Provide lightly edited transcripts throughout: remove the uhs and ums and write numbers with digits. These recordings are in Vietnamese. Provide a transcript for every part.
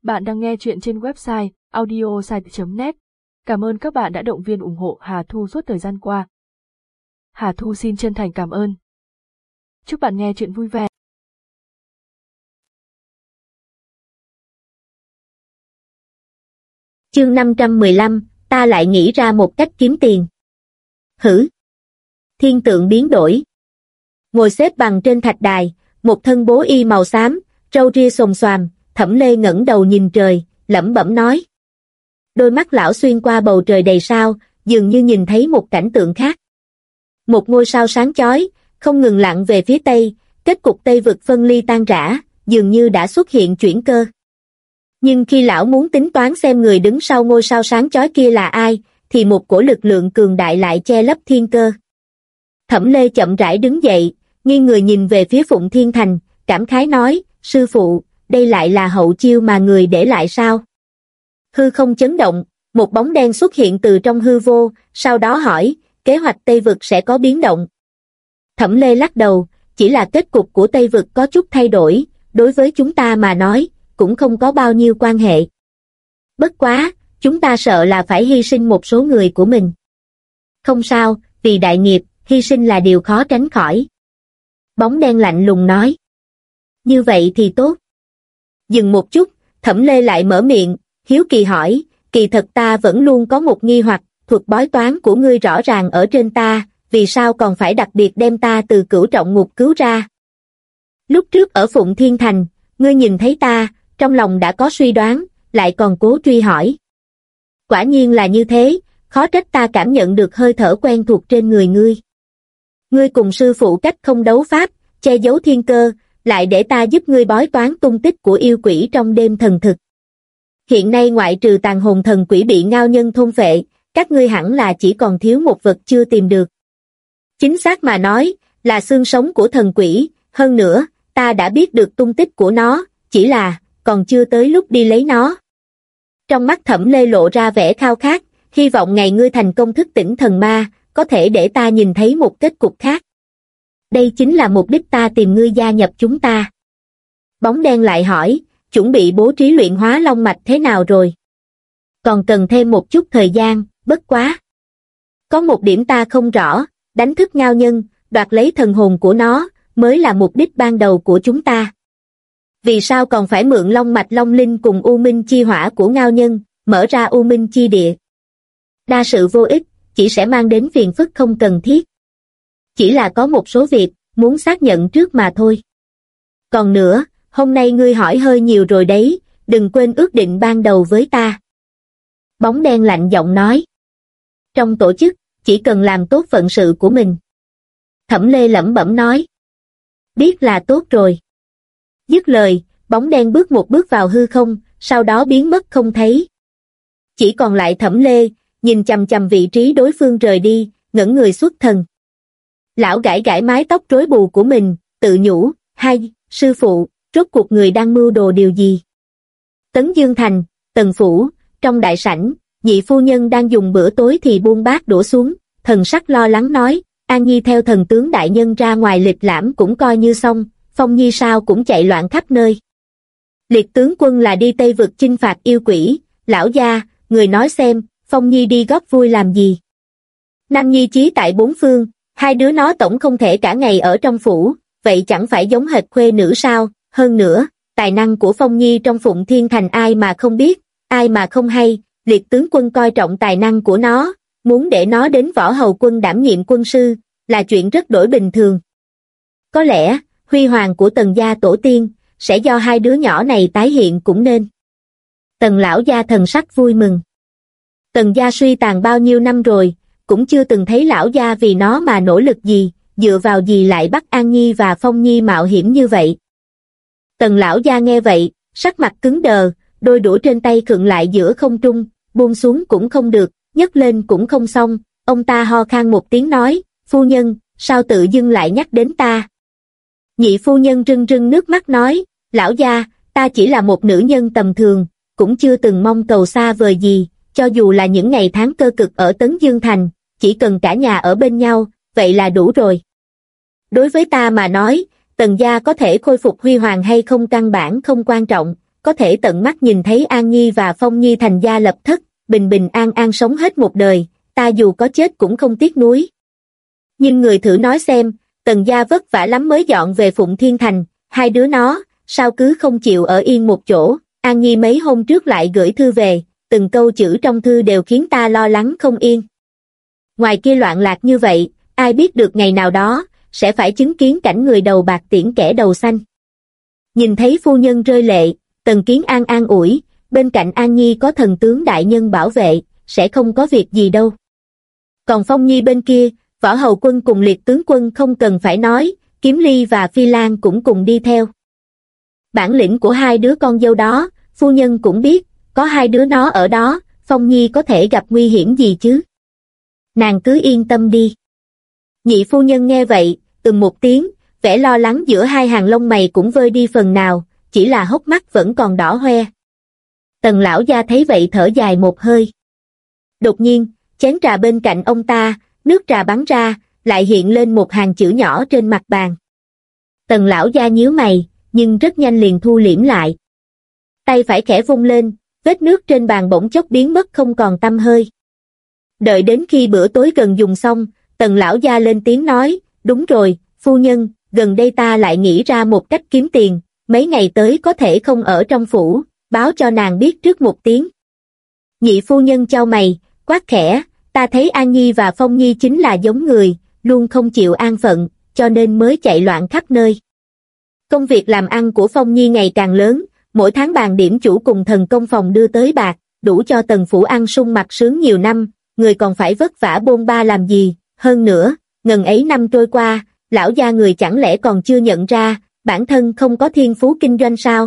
Bạn đang nghe chuyện trên website audiosite.net. Cảm ơn các bạn đã động viên ủng hộ Hà Thu suốt thời gian qua. Hà Thu xin chân thành cảm ơn. Chúc bạn nghe chuyện vui vẻ. Chương 515, ta lại nghĩ ra một cách kiếm tiền. Hử! Thiên tượng biến đổi. Ngồi xếp bằng trên thạch đài, một thân bố y màu xám, râu ria xồm xoàm, Thẩm Lê ngẩng đầu nhìn trời, lẩm bẩm nói. Đôi mắt lão xuyên qua bầu trời đầy sao, dường như nhìn thấy một cảnh tượng khác. Một ngôi sao sáng chói, không ngừng lặn về phía tây, kết cục Tây vực phân ly tan rã, dường như đã xuất hiện chuyển cơ. Nhưng khi lão muốn tính toán xem người đứng sau ngôi sao sáng chói kia là ai, thì một cổ lực lượng cường đại lại che lấp thiên cơ. Thẩm Lê chậm rãi đứng dậy, nghiêng người nhìn về phía Phụng Thiên Thành, cảm khái nói, sư phụ, đây lại là hậu chiêu mà người để lại sao? Hư không chấn động, một bóng đen xuất hiện từ trong hư vô, sau đó hỏi, kế hoạch Tây vực sẽ có biến động. Thẩm Lê lắc đầu, chỉ là kết cục của Tây vực có chút thay đổi, đối với chúng ta mà nói, cũng không có bao nhiêu quan hệ. Bất quá, chúng ta sợ là phải hy sinh một số người của mình. Không sao, vì đại nghiệp, hy sinh là điều khó tránh khỏi. Bóng đen lạnh lùng nói. Như vậy thì tốt. Dừng một chút, Thẩm Lê lại mở miệng, hiếu kỳ hỏi, kỳ thật ta vẫn luôn có một nghi hoặc, thuật bói toán của ngươi rõ ràng ở trên ta, vì sao còn phải đặc biệt đem ta từ cửu trọng ngục cứu ra? Lúc trước ở Phụng Thiên Thành, ngươi nhìn thấy ta, trong lòng đã có suy đoán, lại còn cố truy hỏi. Quả nhiên là như thế, khó trách ta cảm nhận được hơi thở quen thuộc trên người ngươi. Ngươi cùng sư phụ cách không đấu pháp, che giấu thiên cơ, lại để ta giúp ngươi bói toán tung tích của yêu quỷ trong đêm thần thực. Hiện nay ngoại trừ tàn hồn thần quỷ bị ngao nhân thôn phệ, các ngươi hẳn là chỉ còn thiếu một vật chưa tìm được. Chính xác mà nói, là xương sống của thần quỷ, hơn nữa, ta đã biết được tung tích của nó, chỉ là, còn chưa tới lúc đi lấy nó. Trong mắt Thẩm Lê lộ ra vẻ khao khát, hy vọng ngày ngươi thành công thức tỉnh thần ma, có thể để ta nhìn thấy một kết cục khác. Đây chính là mục đích ta tìm ngươi gia nhập chúng ta. Bóng đen lại hỏi, chuẩn bị bố trí luyện hóa long mạch thế nào rồi? Còn cần thêm một chút thời gian, bất quá. Có một điểm ta không rõ, đánh thức ngao nhân, đoạt lấy thần hồn của nó, mới là mục đích ban đầu của chúng ta. Vì sao còn phải mượn long mạch long linh cùng u minh chi hỏa của ngao nhân, mở ra u minh chi địa? Đa sự vô ích, chỉ sẽ mang đến phiền phức không cần thiết. Chỉ là có một số việc, muốn xác nhận trước mà thôi. Còn nữa, hôm nay ngươi hỏi hơi nhiều rồi đấy, đừng quên ước định ban đầu với ta. Bóng đen lạnh giọng nói. Trong tổ chức, chỉ cần làm tốt phận sự của mình. Thẩm Lê lẩm bẩm nói. Biết là tốt rồi. Dứt lời, bóng đen bước một bước vào hư không, sau đó biến mất không thấy. Chỉ còn lại Thẩm Lê, nhìn chằm chằm vị trí đối phương rời đi, ngẩn người xuất thần. Lão gãi gãi mái tóc rối bù của mình, tự nhủ, hai, sư phụ, rốt cuộc người đang mưu đồ điều gì? Tấn Dương Thành, Tần Phủ, trong đại sảnh, nhị phu nhân đang dùng bữa tối thì buông bát đổ xuống, thần sắc lo lắng nói, An Nhi theo thần tướng đại nhân ra ngoài lịch lãm cũng coi như xong, Phong Nhi sao cũng chạy loạn khắp nơi. Liệt tướng quân là đi Tây vực chinh phạt yêu quỷ, lão gia, người nói xem, Phong Nhi đi góp vui làm gì? Nam Nhi chí tại bốn phương, hai đứa nó tổng không thể cả ngày ở trong phủ, vậy chẳng phải giống hệt khuê nữ sao? Hơn nữa, tài năng của Phong Nhi trong Phụng Thiên Thành ai mà không biết, ai mà không hay, liệt tướng quân coi trọng tài năng của nó, muốn để nó đến võ hầu quân đảm nhiệm quân sư, là chuyện rất đổi bình thường. Có lẽ, huy hoàng của Tần gia tổ tiên, sẽ do hai đứa nhỏ này tái hiện cũng nên. Tần lão gia thần sắc vui mừng. Tần gia suy tàn bao nhiêu năm rồi, cũng chưa từng thấy lão gia vì nó mà nỗ lực gì, dựa vào gì lại bắt An Nhi và Phong Nhi mạo hiểm như vậy. Tần lão gia nghe vậy, sắc mặt cứng đờ, đôi đũa trên tay khựng lại giữa không trung, buông xuống cũng không được, nhấc lên cũng không xong, ông ta ho khan một tiếng nói, phu nhân, sao tự dưng lại nhắc đến ta? Nhị phu nhân rưng rưng nước mắt nói, lão gia, ta chỉ là một nữ nhân tầm thường, cũng chưa từng mong cầu xa vời gì, cho dù là những ngày tháng cơ cực ở Tấn Dương Thành, chỉ cần cả nhà ở bên nhau, vậy là đủ rồi. Đối với ta mà nói, Tần gia có thể khôi phục huy hoàng hay không căn bản không quan trọng, có thể tận mắt nhìn thấy An Nhi và Phong Nhi thành gia lập thất, bình bình an an sống hết một đời, ta dù có chết cũng không tiếc nuối. Nhưng người thử nói xem, Tần gia vất vả lắm mới dọn về Phụng Thiên Thành, hai đứa nó, sao cứ không chịu ở yên một chỗ. An Nhi mấy hôm trước lại gửi thư về, từng câu chữ trong thư đều khiến ta lo lắng không yên. Ngoài kia loạn lạc như vậy, ai biết được ngày nào đó, sẽ phải chứng kiến cảnh người đầu bạc tiễn kẻ đầu xanh. Nhìn thấy phu nhân rơi lệ, Tần Kiến An an ủi, bên cạnh An Nhi có thần tướng đại nhân bảo vệ, sẽ không có việc gì đâu. Còn Phong Nhi bên kia, Võ Hầu Quân cùng Liệt tướng quân không cần phải nói, Kiếm Ly và Phi Lan cũng cùng đi theo. Bản lĩnh của hai đứa con dâu đó, phu nhân cũng biết, có hai đứa nó ở đó, Phong Nhi có thể gặp nguy hiểm gì chứ. Nàng cứ yên tâm đi. Nhị phu nhân nghe vậy, một tiếng, vẻ lo lắng giữa hai hàng lông mày cũng vơi đi phần nào, chỉ là hốc mắt vẫn còn đỏ hoe. Tần lão gia thấy vậy thở dài một hơi. Đột nhiên, chén trà bên cạnh ông ta, nước trà bắn ra, lại hiện lên một hàng chữ nhỏ trên mặt bàn. Tần lão gia nhíu mày, nhưng rất nhanh liền thu liễm lại. Tay phải khẽ vung lên, vết nước trên bàn bỗng chốc biến mất không còn tăm hơi. Đợi đến khi bữa tối gần dùng xong, Tần lão gia lên tiếng nói, đúng rồi, phu nhân, gần đây ta lại nghĩ ra một cách kiếm tiền, mấy ngày tới có thể không ở trong phủ, báo cho nàng biết trước một tiếng. Nhị phu nhân chau mày, quát khẽ, ta thấy An Nhi và Phong Nhi chính là giống người, luôn không chịu an phận, cho nên mới chạy loạn khắp nơi. Công việc làm ăn của Phong Nhi ngày càng lớn, mỗi tháng bàn điểm chủ cùng thần công phòng đưa tới bạc, đủ cho Tần phủ ăn sung mặc sướng nhiều năm, người còn phải vất vả bôn ba làm gì, hơn nữa, ngần ấy năm trôi qua, lão gia người chẳng lẽ còn chưa nhận ra, bản thân không có thiên phú kinh doanh sao?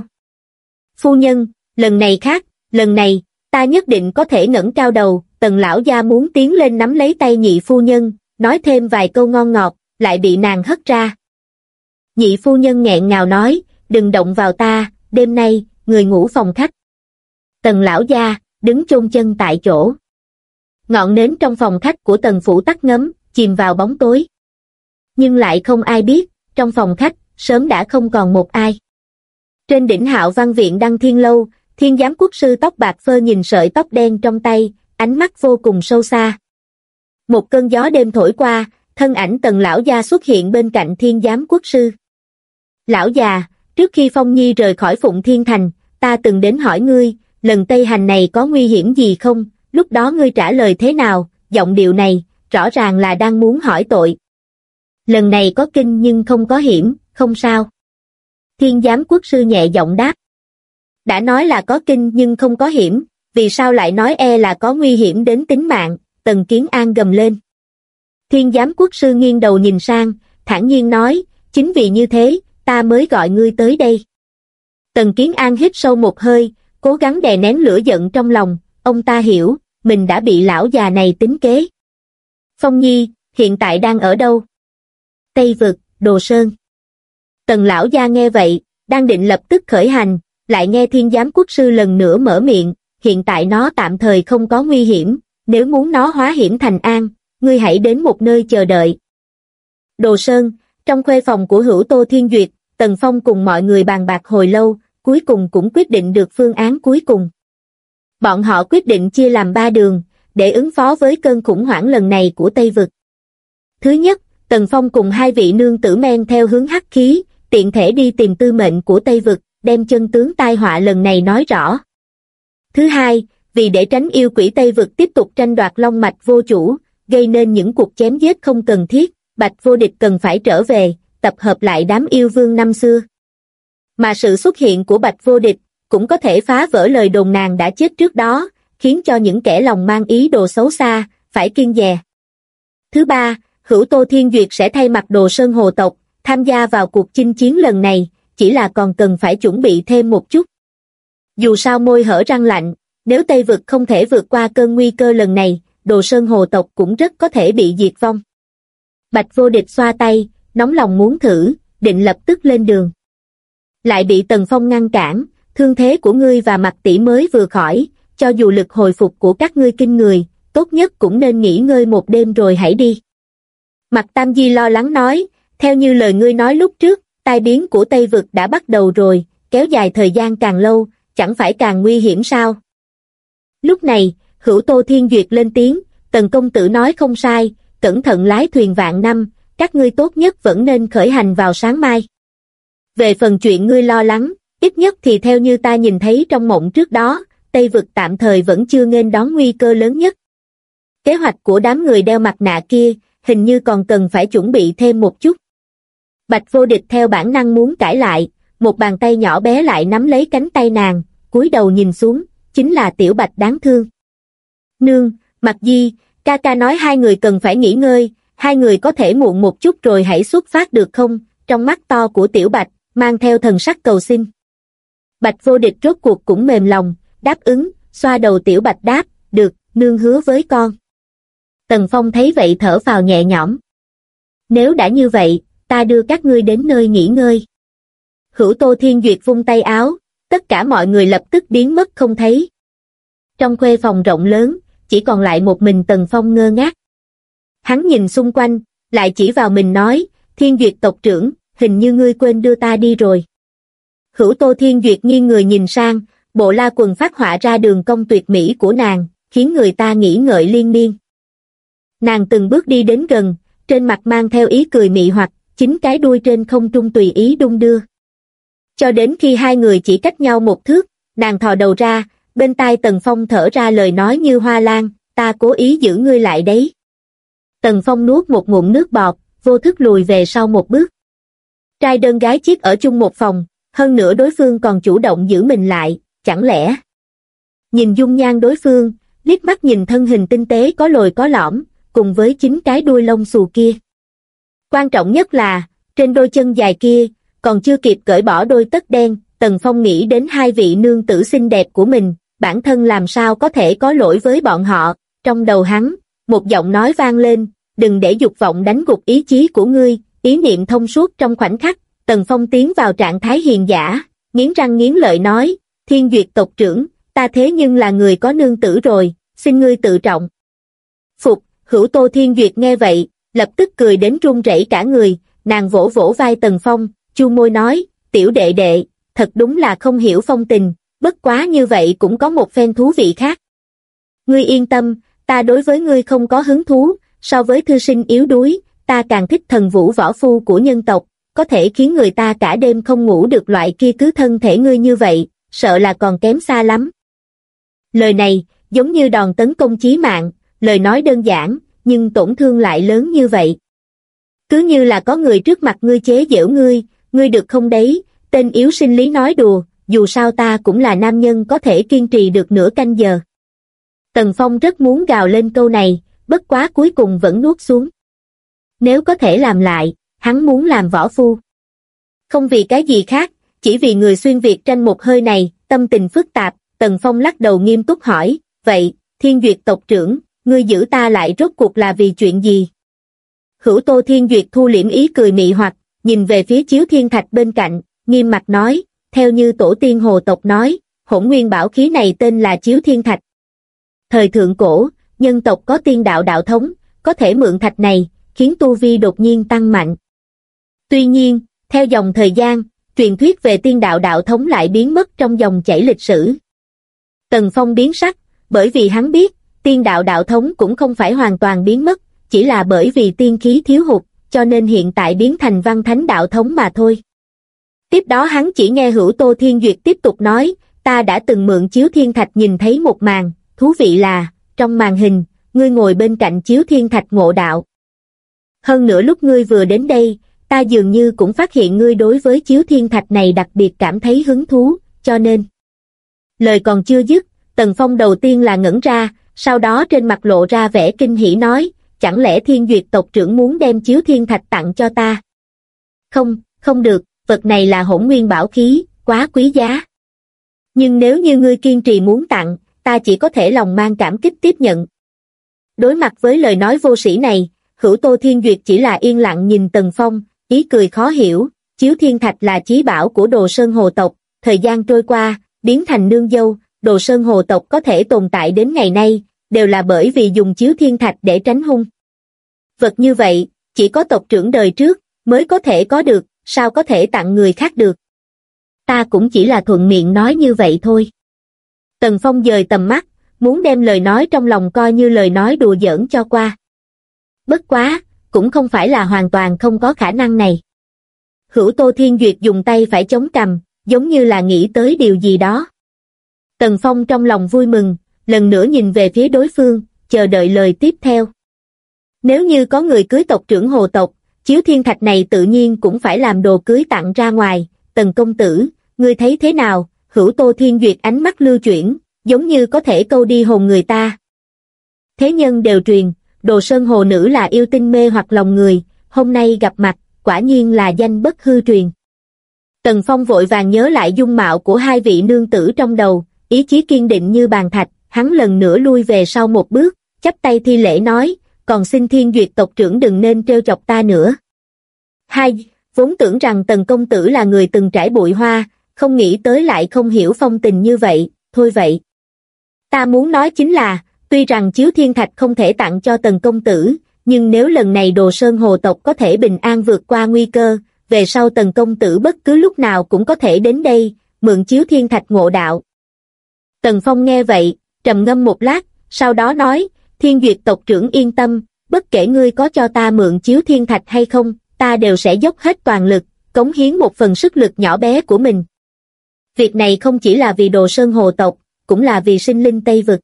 Phu nhân, lần này khác, lần này, ta nhất định có thể ngẩng cao đầu. Tần lão gia muốn tiến lên nắm lấy tay nhị phu nhân, nói thêm vài câu ngon ngọt, lại bị nàng hất ra. Nhị phu nhân nghẹn ngào nói, đừng động vào ta, đêm nay, người ngủ phòng khách. Tần lão gia, đứng chôn chân tại chỗ. Ngọn nến trong phòng khách của Tần phủ tắt ngấm, chìm vào bóng tối. Nhưng lại không ai biết, trong phòng khách, sớm đã không còn một ai. Trên đỉnh Hạo Văn viện Đăng Thiên Lâu, Thiên giám quốc sư tóc bạc phơ nhìn sợi tóc đen trong tay, ánh mắt vô cùng sâu xa. Một cơn gió đêm thổi qua, thân ảnh Tần lão gia xuất hiện bên cạnh Thiên giám quốc sư. Lão già, trước khi Phong Nhi rời khỏi Phụng Thiên Thành, ta từng đến hỏi ngươi, lần Tây hành này có nguy hiểm gì không? Lúc đó ngươi trả lời thế nào? Giọng điệu này, rõ ràng là đang muốn hỏi tội. Lần này có kinh nhưng không có hiểm, không sao. Thiên giám quốc sư nhẹ giọng đáp. Đã nói là có kinh nhưng không có hiểm, vì sao lại nói là có nguy hiểm đến tính mạng? Tần Kiến An gầm lên. Thiên giám quốc sư nghiêng đầu nhìn sang, thản nhiên nói, chính vì như thế, ta mới gọi ngươi tới đây. Tần Kiến An hít sâu một hơi, cố gắng đè nén lửa giận trong lòng, ông ta hiểu, mình đã bị lão già này tính kế. Phong Nhi, hiện tại đang ở đâu? Tây Vực, Đồ Sơn. Tần lão gia nghe vậy, đang định lập tức khởi hành, lại nghe Thiên giám quốc sư lần nữa mở miệng, hiện tại nó tạm thời không có nguy hiểm, nếu muốn nó hóa hiểm thành an, ngươi hãy đến một nơi chờ đợi. Đồ Sơn, trong khuê phòng của Hữu Tô Thiên Duyệt, Tần Phong cùng mọi người bàn bạc hồi lâu, cuối cùng cũng quyết định được phương án cuối cùng. Bọn họ quyết định chia làm 3 đường, để ứng phó với cơn khủng hoảng lần này của Tây Vực. Thứ nhất, Tần Phong cùng 2 vị nương tử men theo hướng hắc khí, tiện thể đi tìm tư mệnh của Tây Vực, đem chân tướng tai họa lần này nói rõ. Thứ hai, vì để tránh yêu quỷ Tây Vực tiếp tục tranh đoạt long mạch vô chủ, gây nên những cuộc chém giết không cần thiết, Bạch Vô Địch cần phải trở về, tập hợp lại đám yêu vương năm xưa. Mà sự xuất hiện của Bạch Vô Địch cũng có thể phá vỡ lời đồn nàng đã chết trước đó, khiến cho những kẻ lòng mang ý đồ xấu xa phải kiêng dè. Thứ ba, Hữu Tô Thiên Duyệt sẽ thay mặt Đồ Sơn Hồ tộc tham gia vào cuộc chinh chiến lần này, chỉ là còn cần phải chuẩn bị thêm một chút. Dù sao môi hở răng lạnh, nếu Tây Vực không thể vượt qua cơn nguy cơ lần này, Đồ Sơn Hồ tộc cũng rất có thể bị diệt vong. Bạch Vô Địch xoa tay, nóng lòng muốn thử, định lập tức lên đường. Lại bị Tần Phong ngăn cản, thương thế của ngươi và Mạc tỷ mới vừa khỏi, cho dù lực hồi phục của các ngươi kinh người, tốt nhất cũng nên nghỉ ngơi một đêm rồi hãy đi. Mạc Tam Di lo lắng nói, theo như lời ngươi nói lúc trước, tai biến của Tây Vực đã bắt đầu rồi, kéo dài thời gian càng lâu, chẳng phải càng nguy hiểm sao? Lúc này, Hữu Tô Thiên Duyệt lên tiếng, Tần công tử nói không sai, cẩn thận lái thuyền vạn năm, các ngươi tốt nhất vẫn nên khởi hành vào sáng mai. Về phần chuyện ngươi lo lắng, ít nhất thì theo như ta nhìn thấy trong mộng trước đó, Tây Vực tạm thời vẫn chưa nghênh đón nguy cơ lớn nhất. Kế hoạch của đám người đeo mặt nạ kia, hình như còn cần phải chuẩn bị thêm một chút. Bạch Vô Địch theo bản năng muốn cãi lại, một bàn tay nhỏ bé lại nắm lấy cánh tay nàng, cúi đầu nhìn xuống, chính là Tiểu Bạch đáng thương. Nương, Mặc Di, ca ca nói hai người cần phải nghỉ ngơi, hai người có thể muộn một chút rồi hãy xuất phát được không? Trong mắt to của Tiểu Bạch, mang theo thần sắc cầu xin. Bạch Vô Địch rốt cuộc cũng mềm lòng, đáp ứng, xoa đầu Tiểu Bạch đáp, được, nương hứa với con. Tần Phong thấy vậy thở phào nhẹ nhõm. Nếu đã như vậy, ta đưa các ngươi đến nơi nghỉ ngơi. Hữu Tô Thiên Duyệt vung tay áo, tất cả mọi người lập tức biến mất không thấy. Trong khuê phòng rộng lớn, chỉ còn lại một mình Tần Phong ngơ ngác. Hắn nhìn xung quanh, lại chỉ vào mình nói, Thiên Duyệt tộc trưởng, hình như ngươi quên đưa ta đi rồi. Hữu Tô Thiên Duyệt nghiêng người nhìn sang, bộ la quần phát họa ra đường cong tuyệt mỹ của nàng, khiến người ta nghĩ ngợi liên miên. Nàng từng bước đi đến gần, trên mặt mang theo ý cười mị hoặc, chính cái đuôi trên không trung tùy ý đung đưa. Cho đến khi hai người chỉ cách nhau một thước, nàng thò đầu ra, bên tai Tần Phong thở ra lời nói như hoa lan, ta cố ý giữ ngươi lại đấy. Tần Phong nuốt một ngụm nước bọt, vô thức lùi về sau một bước. Trai đơn gái chiếc ở chung một phòng, hơn nữa đối phương còn chủ động giữ mình lại, chẳng lẽ? Nhìn dung nhan đối phương, liếc mắt nhìn thân hình tinh tế có lồi có lõm, cùng với chính cái đuôi lông xù kia. Quan trọng nhất là, trên đôi chân dài kia, còn chưa kịp cởi bỏ đôi tất đen, Tần Phong nghĩ đến hai vị nương tử xinh đẹp của mình, bản thân làm sao có thể có lỗi với bọn họ. Trong đầu hắn, một giọng nói vang lên, đừng để dục vọng đánh gục ý chí của ngươi. Ý niệm thông suốt trong khoảnh khắc, Tần Phong tiến vào trạng thái hiền giả, nghiến răng nghiến lợi nói, Thiên Duyệt tộc trưởng, ta thế nhưng là người có nương tử rồi, xin ngươi tự trọng. Phục, Hữu Tô Thiên Duyệt nghe vậy, lập tức cười đến run rẩy cả người, nàng vỗ vỗ vai Tần Phong, chu môi nói, tiểu đệ đệ, thật đúng là không hiểu phong tình, bất quá như vậy cũng có một phen thú vị khác. Ngươi yên tâm, ta đối với ngươi không có hứng thú, so với thư sinh yếu đuối, ta càng thích thần vũ võ phu của nhân tộc, có thể khiến người ta cả đêm không ngủ được loại kia cứ thân thể ngươi như vậy, sợ là còn kém xa lắm. Lời này, giống như đòn tấn công chí mạng, lời nói đơn giản, nhưng tổn thương lại lớn như vậy. Cứ như là có người trước mặt ngươi chế giễu ngươi được không đấy, tên yếu sinh lý nói đùa, dù sao ta cũng là nam nhân có thể kiên trì được nửa canh giờ. Tần Phong rất muốn gào lên câu này, bất quá cuối cùng vẫn nuốt xuống. Nếu có thể làm lại, hắn muốn làm võ phu. Không vì cái gì khác, chỉ vì người xuyên Việt tranh một hơi này, tâm tình phức tạp, Tần Phong lắc đầu nghiêm túc hỏi, vậy, Thiên Duyệt tộc trưởng, ngươi giữ ta lại rốt cuộc là vì chuyện gì? Hữu Tô Thiên Duyệt thu liễm ý cười mị hoặc, nhìn về phía Chiếu Thiên Thạch bên cạnh, nghiêm mặt nói, theo như tổ tiên Hồ tộc nói, hỗn nguyên bảo khí này tên là Chiếu Thiên Thạch. Thời thượng cổ, nhân tộc có tiên đạo đạo thống, có thể mượn thạch này, khiến tu vi đột nhiên tăng mạnh. Tuy nhiên, theo dòng thời gian, truyền thuyết về tiên đạo đạo thống lại biến mất trong dòng chảy lịch sử. Tần Phong biến sắc, bởi vì hắn biết, tiên đạo đạo thống cũng không phải hoàn toàn biến mất, chỉ là bởi vì tiên khí thiếu hụt, cho nên hiện tại biến thành văn thánh đạo thống mà thôi. Tiếp đó hắn chỉ nghe Hữu Tô Thiên Duyệt tiếp tục nói, ta đã từng mượn Chiếu Thiên Thạch nhìn thấy một màn, thú vị là, trong màn hình, ngươi ngồi bên cạnh Chiếu Thiên Thạch ngộ đạo. Hơn nữa lúc ngươi vừa đến đây, ta dường như cũng phát hiện ngươi đối với Chiếu Thiên Thạch này đặc biệt cảm thấy hứng thú, cho nên. Lời còn chưa dứt, Tần Phong đầu tiên là ngẩn ra, sau đó trên mặt lộ ra vẻ kinh hỉ nói, chẳng lẽ Thiên Duyệt tộc trưởng muốn đem Chiếu Thiên Thạch tặng cho ta? Không, không được, vật này là hỗn nguyên bảo khí, quá quý giá. Nhưng nếu như ngươi kiên trì muốn tặng, ta chỉ có thể lòng mang cảm kích tiếp nhận. Đối mặt với lời nói vô sĩ này, Hữu Tô Thiên Duyệt chỉ là yên lặng nhìn Tần Phong, ý cười khó hiểu, Chiếu Thiên Thạch là chí bảo của Đồ Sơn Hồ tộc, thời gian trôi qua, biến thành nương dâu, Đồ Sơn Hồ tộc có thể tồn tại đến ngày nay, đều là bởi vì dùng Chiếu Thiên Thạch để tránh hung. Vật như vậy, chỉ có tộc trưởng đời trước mới có thể có được, sao có thể tặng người khác được. Ta cũng chỉ là thuận miệng nói như vậy thôi. Tần Phong dời tầm mắt, muốn đem lời nói trong lòng coi như lời nói đùa giỡn cho qua. Bất quá, cũng không phải là hoàn toàn không có khả năng này. Hữu Tô Thiên Duyệt dùng tay phải chống cằm, giống như là nghĩ tới điều gì đó. Tần Phong trong lòng vui mừng, lần nữa nhìn về phía đối phương, chờ đợi lời tiếp theo. Nếu như có người cưới tộc trưởng Hồ tộc, chiếu thiên thạch này tự nhiên cũng phải làm đồ cưới tặng ra ngoài. Tần công tử, ngươi thấy thế nào? Hữu Tô Thiên Duyệt ánh mắt lưu chuyển, giống như có thể câu đi hồn người ta. Thế nhân đều truyền, Đồ Sơn Hồ nữ là yêu tinh mê hoặc lòng người, hôm nay gặp mặt, quả nhiên là danh bất hư truyền. Tần Phong vội vàng nhớ lại dung mạo của hai vị nương tử trong đầu, ý chí kiên định như bàn thạch, hắn lần nữa lui về sau một bước, chắp tay thi lễ nói, còn xin Thiên Duyệt tộc trưởng đừng nên trêu chọc ta nữa. Vốn tưởng rằng Tần công tử là người từng trải bụi hoa, không nghĩ tới lại không hiểu phong tình như vậy, thôi vậy. Ta muốn nói chính là, tuy rằng chiếu thiên thạch không thể tặng cho Tần công tử, nhưng nếu lần này Đồ Sơn Hồ tộc có thể bình an vượt qua nguy cơ, về sau Tần công tử bất cứ lúc nào cũng có thể đến đây, mượn chiếu thiên thạch ngộ đạo. Tần Phong nghe vậy, trầm ngâm một lát, sau đó nói, Thiên Duyệt tộc trưởng yên tâm, bất kể ngươi có cho ta mượn chiếu thiên thạch hay không, ta đều sẽ dốc hết toàn lực, cống hiến một phần sức lực nhỏ bé của mình. Việc này không chỉ là vì Đồ Sơn Hồ tộc, cũng là vì sinh linh Tây Vực.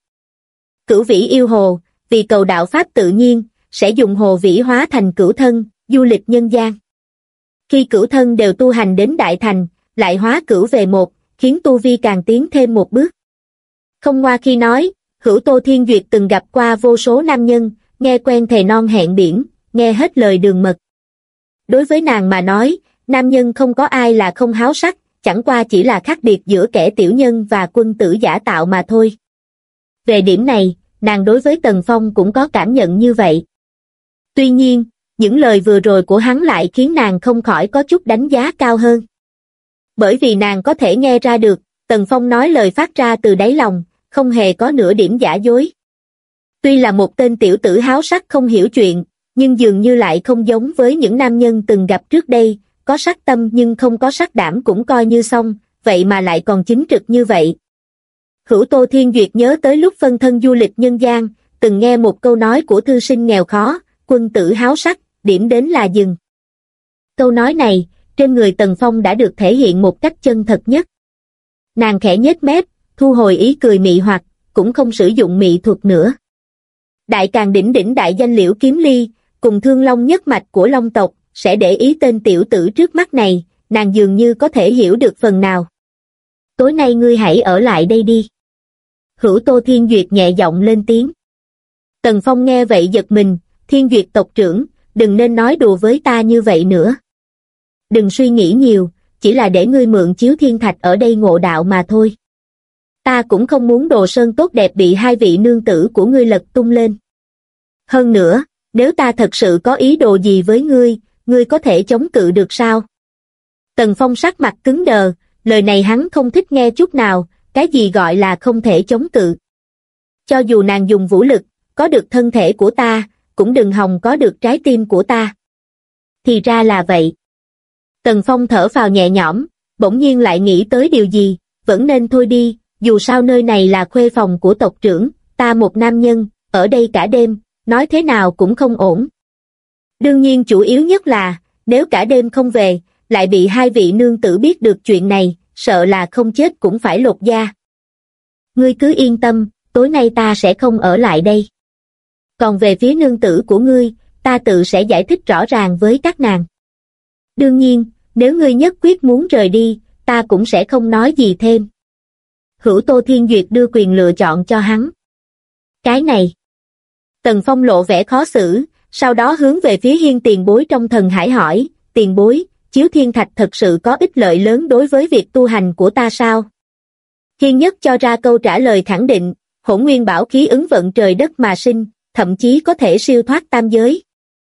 Cửu Vĩ yêu hồ, vì cầu đạo pháp tự nhiên, sẽ dùng hồ vĩ hóa thành cửu thân, du lịch nhân gian. Khi cửu thân đều tu hành đến đại thành, lại hóa cửu về một, khiến tu vi càng tiến thêm một bước. Không ngoa khi nói, Hữu Tô Thiên Duyệt từng gặp qua vô số nam nhân, nghe quen thề non hẹn biển, nghe hết lời đường mật. Đối với nàng mà nói, nam nhân không có ai là không háo sắc, chẳng qua chỉ là khác biệt giữa kẻ tiểu nhân và quân tử giả tạo mà thôi. Về điểm này, nàng đối với Tần Phong cũng có cảm nhận như vậy. Tuy nhiên, những lời vừa rồi của hắn lại khiến nàng không khỏi có chút đánh giá cao hơn. Bởi vì nàng có thể nghe ra được, Tần Phong nói lời phát ra từ đáy lòng, không hề có nửa điểm giả dối. Tuy là một tên tiểu tử háo sắc không hiểu chuyện, nhưng dường như lại không giống với những nam nhân từng gặp trước đây, có sắc tâm nhưng không có sắc đảm cũng coi như xong, vậy mà lại còn chính trực như vậy. Hữu Tô Thiên Duyệt nhớ tới lúc phân thân du lịch nhân gian, từng nghe một câu nói của thư sinh nghèo khó, quân tử háo sắc, điểm đến là dừng. Câu nói này, trên người Tần Phong đã được thể hiện một cách chân thật nhất. Nàng khẽ nhếch mép, thu hồi ý cười mị hoặc, cũng không sử dụng mị thuật nữa. Đại Càn đỉnh đại danh Liễu Kiếm Ly, cùng Thương Long nhất mạch của Long tộc, sẽ để ý tên tiểu tử trước mắt này, nàng dường như có thể hiểu được phần nào. Tối nay ngươi hãy ở lại đây đi. Hữu Tô Thiên Duyệt nhẹ giọng lên tiếng. Tần Phong nghe vậy giật mình, Thiên Duyệt tộc trưởng, đừng nên nói đùa với ta như vậy nữa. Đừng suy nghĩ nhiều, chỉ là để ngươi mượn chiếu thiên thạch ở đây ngộ đạo mà thôi. Ta cũng không muốn Đồ Sơn tốt đẹp bị hai vị nương tử của ngươi lật tung lên. Hơn nữa, nếu ta thật sự có ý đồ gì với ngươi có thể chống cự được sao? Tần Phong sắc mặt cứng đờ, lời này hắn không thích nghe chút nào, cái gì gọi là không thể chống cự. Cho dù nàng dùng vũ lực, có được thân thể của ta, cũng đừng hòng có được trái tim của ta. Thì ra là vậy. Tần Phong thở phào nhẹ nhõm, bỗng nhiên lại nghĩ tới điều gì, vẫn nên thôi đi, dù sao nơi này là khuê phòng của tộc trưởng, ta một nam nhân, ở đây cả đêm, nói thế nào cũng không ổn. Đương nhiên chủ yếu nhất là, nếu cả đêm không về, lại bị hai vị nương tử biết được chuyện này, sợ là không chết cũng phải lột da. Ngươi cứ yên tâm, tối nay ta sẽ không ở lại đây. Còn về phía nương tử của ngươi, ta tự sẽ giải thích rõ ràng với các nàng. Đương nhiên, nếu ngươi nhất quyết muốn rời đi, ta cũng sẽ không nói gì thêm. Hữu Tô Thiên Duyệt đưa quyền lựa chọn cho hắn. Cái này. Tần Phong lộ vẻ khó xử, sau đó hướng về phía Hiên tiền bối trong thần hải hỏi, tiền bối, chiếu thiên thạch thật sự có ích lợi lớn đối với việc tu hành của ta sao? Hiên nhất cho ra câu trả lời khẳng định, hỗn nguyên bảo khí ứng vận trời đất mà sinh, thậm chí có thể siêu thoát tam giới.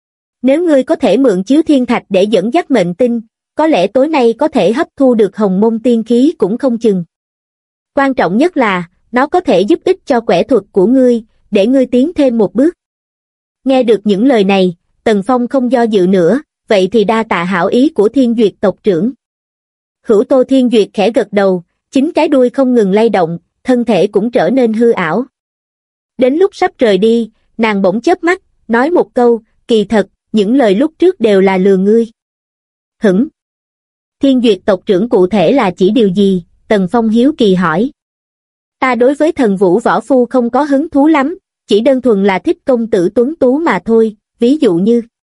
Nếu ngươi có thể mượn chiếu thiên thạch để dẫn dắt mệnh tinh, có lẽ tối nay có thể hấp thu được hồng môn tiên khí cũng không chừng. Quan trọng nhất là, nó có thể giúp ích cho quẻ thuật của ngươi, để ngươi tiến thêm một bước. Nghe được những lời này, Tần Phong không do dự nữa, vậy thì đa tạ hảo ý của Thiên Duyệt tộc trưởng. Hữu Tô Thiên Duyệt khẽ gật đầu, chính cái đuôi không ngừng lay động, thân thể cũng trở nên hư ảo. Đến lúc sắp rời đi, nàng bỗng chớp mắt, nói một câu, kỳ thật, những lời lúc trước đều là lừa ngươi. Hửng. Thiên Duyệt tộc trưởng cụ thể là chỉ điều gì? Tần Phong hiếu kỳ hỏi. Ta đối với thần vũ võ phu không có hứng thú lắm, chỉ đơn thuần là thích công tử tuấn tú mà thôi, ví dụ như.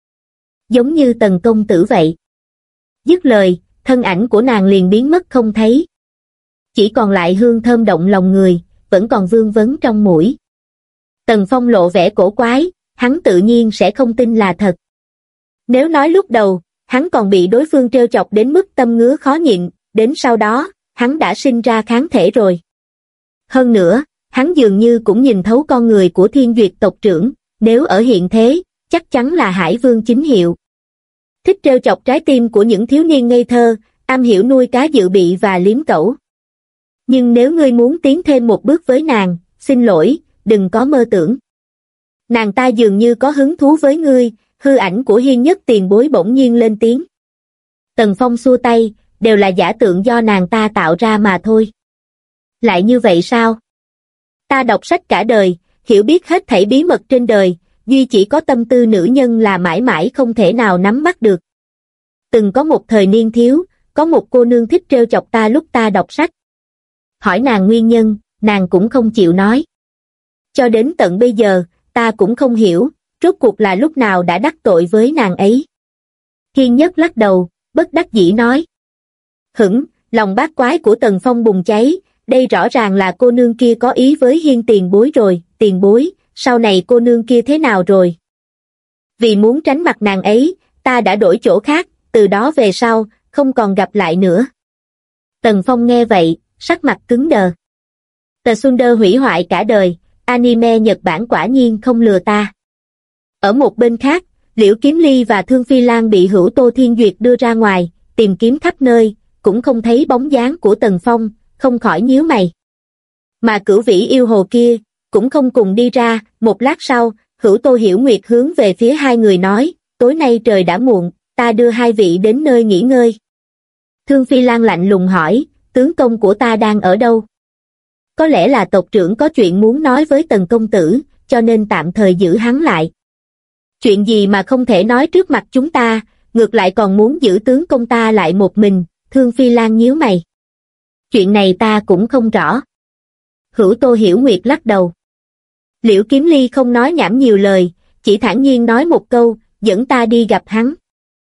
Giống như Tần công tử vậy. Dứt lời, thân ảnh của nàng liền biến mất không thấy. Chỉ còn lại hương thơm động lòng người, vẫn còn vương vấn trong mũi. Tần Phong lộ vẻ cổ quái, hắn tự nhiên sẽ không tin là thật. Nếu nói lúc đầu, hắn còn bị đối phương trêu chọc đến mức tâm ngứa khó nhịn, đến sau đó, hắn đã sinh ra kháng thể rồi. Hơn nữa, hắn dường như cũng nhìn thấu con người của Thiên Duyệt tộc trưởng, nếu ở hiện thế, chắc chắn là Hải Vương chính hiệu. Thích trêu chọc trái tim của những thiếu niên ngây thơ, am hiểu nuôi cá dự bị và liếm cẩu. Nhưng nếu ngươi muốn tiến thêm một bước với nàng, xin lỗi, đừng có mơ tưởng. Nàng ta dường như có hứng thú với ngươi, hư ảnh của Hiên Nhất tiền bối bỗng nhiên lên tiếng. Tần Phong xua tay, đều là giả tượng do nàng ta tạo ra mà thôi. Lại như vậy sao? Ta đọc sách cả đời, hiểu biết hết thảy bí mật trên đời, duy chỉ có tâm tư nữ nhân là mãi mãi không thể nào nắm bắt được. Từng có một thời niên thiếu, có một cô nương thích trêu chọc ta lúc ta đọc sách. Hỏi nàng nguyên nhân, nàng cũng không chịu nói. Cho đến tận bây giờ, ta cũng không hiểu, rốt cuộc là lúc nào đã đắc tội với nàng ấy. Hiên Nhất lắc đầu, bất đắc dĩ nói. Hửng, lòng bát quái của Tần Phong bùng cháy, đây rõ ràng là cô nương kia có ý với Hiên tiền bối rồi, tiền bối, sau này cô nương kia thế nào rồi? Vì muốn tránh mặt nàng ấy, ta đã đổi chỗ khác, từ đó về sau, không còn gặp lại nữa. Tần Phong nghe vậy, sắc mặt cứng đờ. Tờ Sunder hủy hoại cả đời, anime Nhật Bản quả nhiên không lừa ta. Ở một bên khác, Liễu Kiếm Ly và Thương Phi Lan bị Hữu Tô Thiên Duyệt đưa ra ngoài, tìm kiếm khắp nơi, cũng không thấy bóng dáng của Tần Phong, không khỏi nhíu mày. Mà Cửu Vĩ yêu hồ kia, cũng không cùng đi ra, một lát sau, Hữu Tô Hiểu Nguyệt hướng về phía hai người nói, tối nay trời đã muộn, ta đưa hai vị đến nơi nghỉ ngơi. Thương Phi Lan lạnh lùng hỏi, tướng công của ta đang ở đâu? Có lẽ là tộc trưởng có chuyện muốn nói với Tần công tử, cho nên tạm thời giữ hắn lại. Chuyện gì mà không thể nói trước mặt chúng ta, ngược lại còn muốn giữ tướng công ta lại một mình, Thương Phi Lan nhíu mày. Chuyện này ta cũng không rõ. Hữu Tô Hiểu Nguyệt lắc đầu. Liễu Kiếm Ly không nói nhảm nhiều lời, chỉ thản nhiên nói một câu, dẫn ta đi gặp hắn.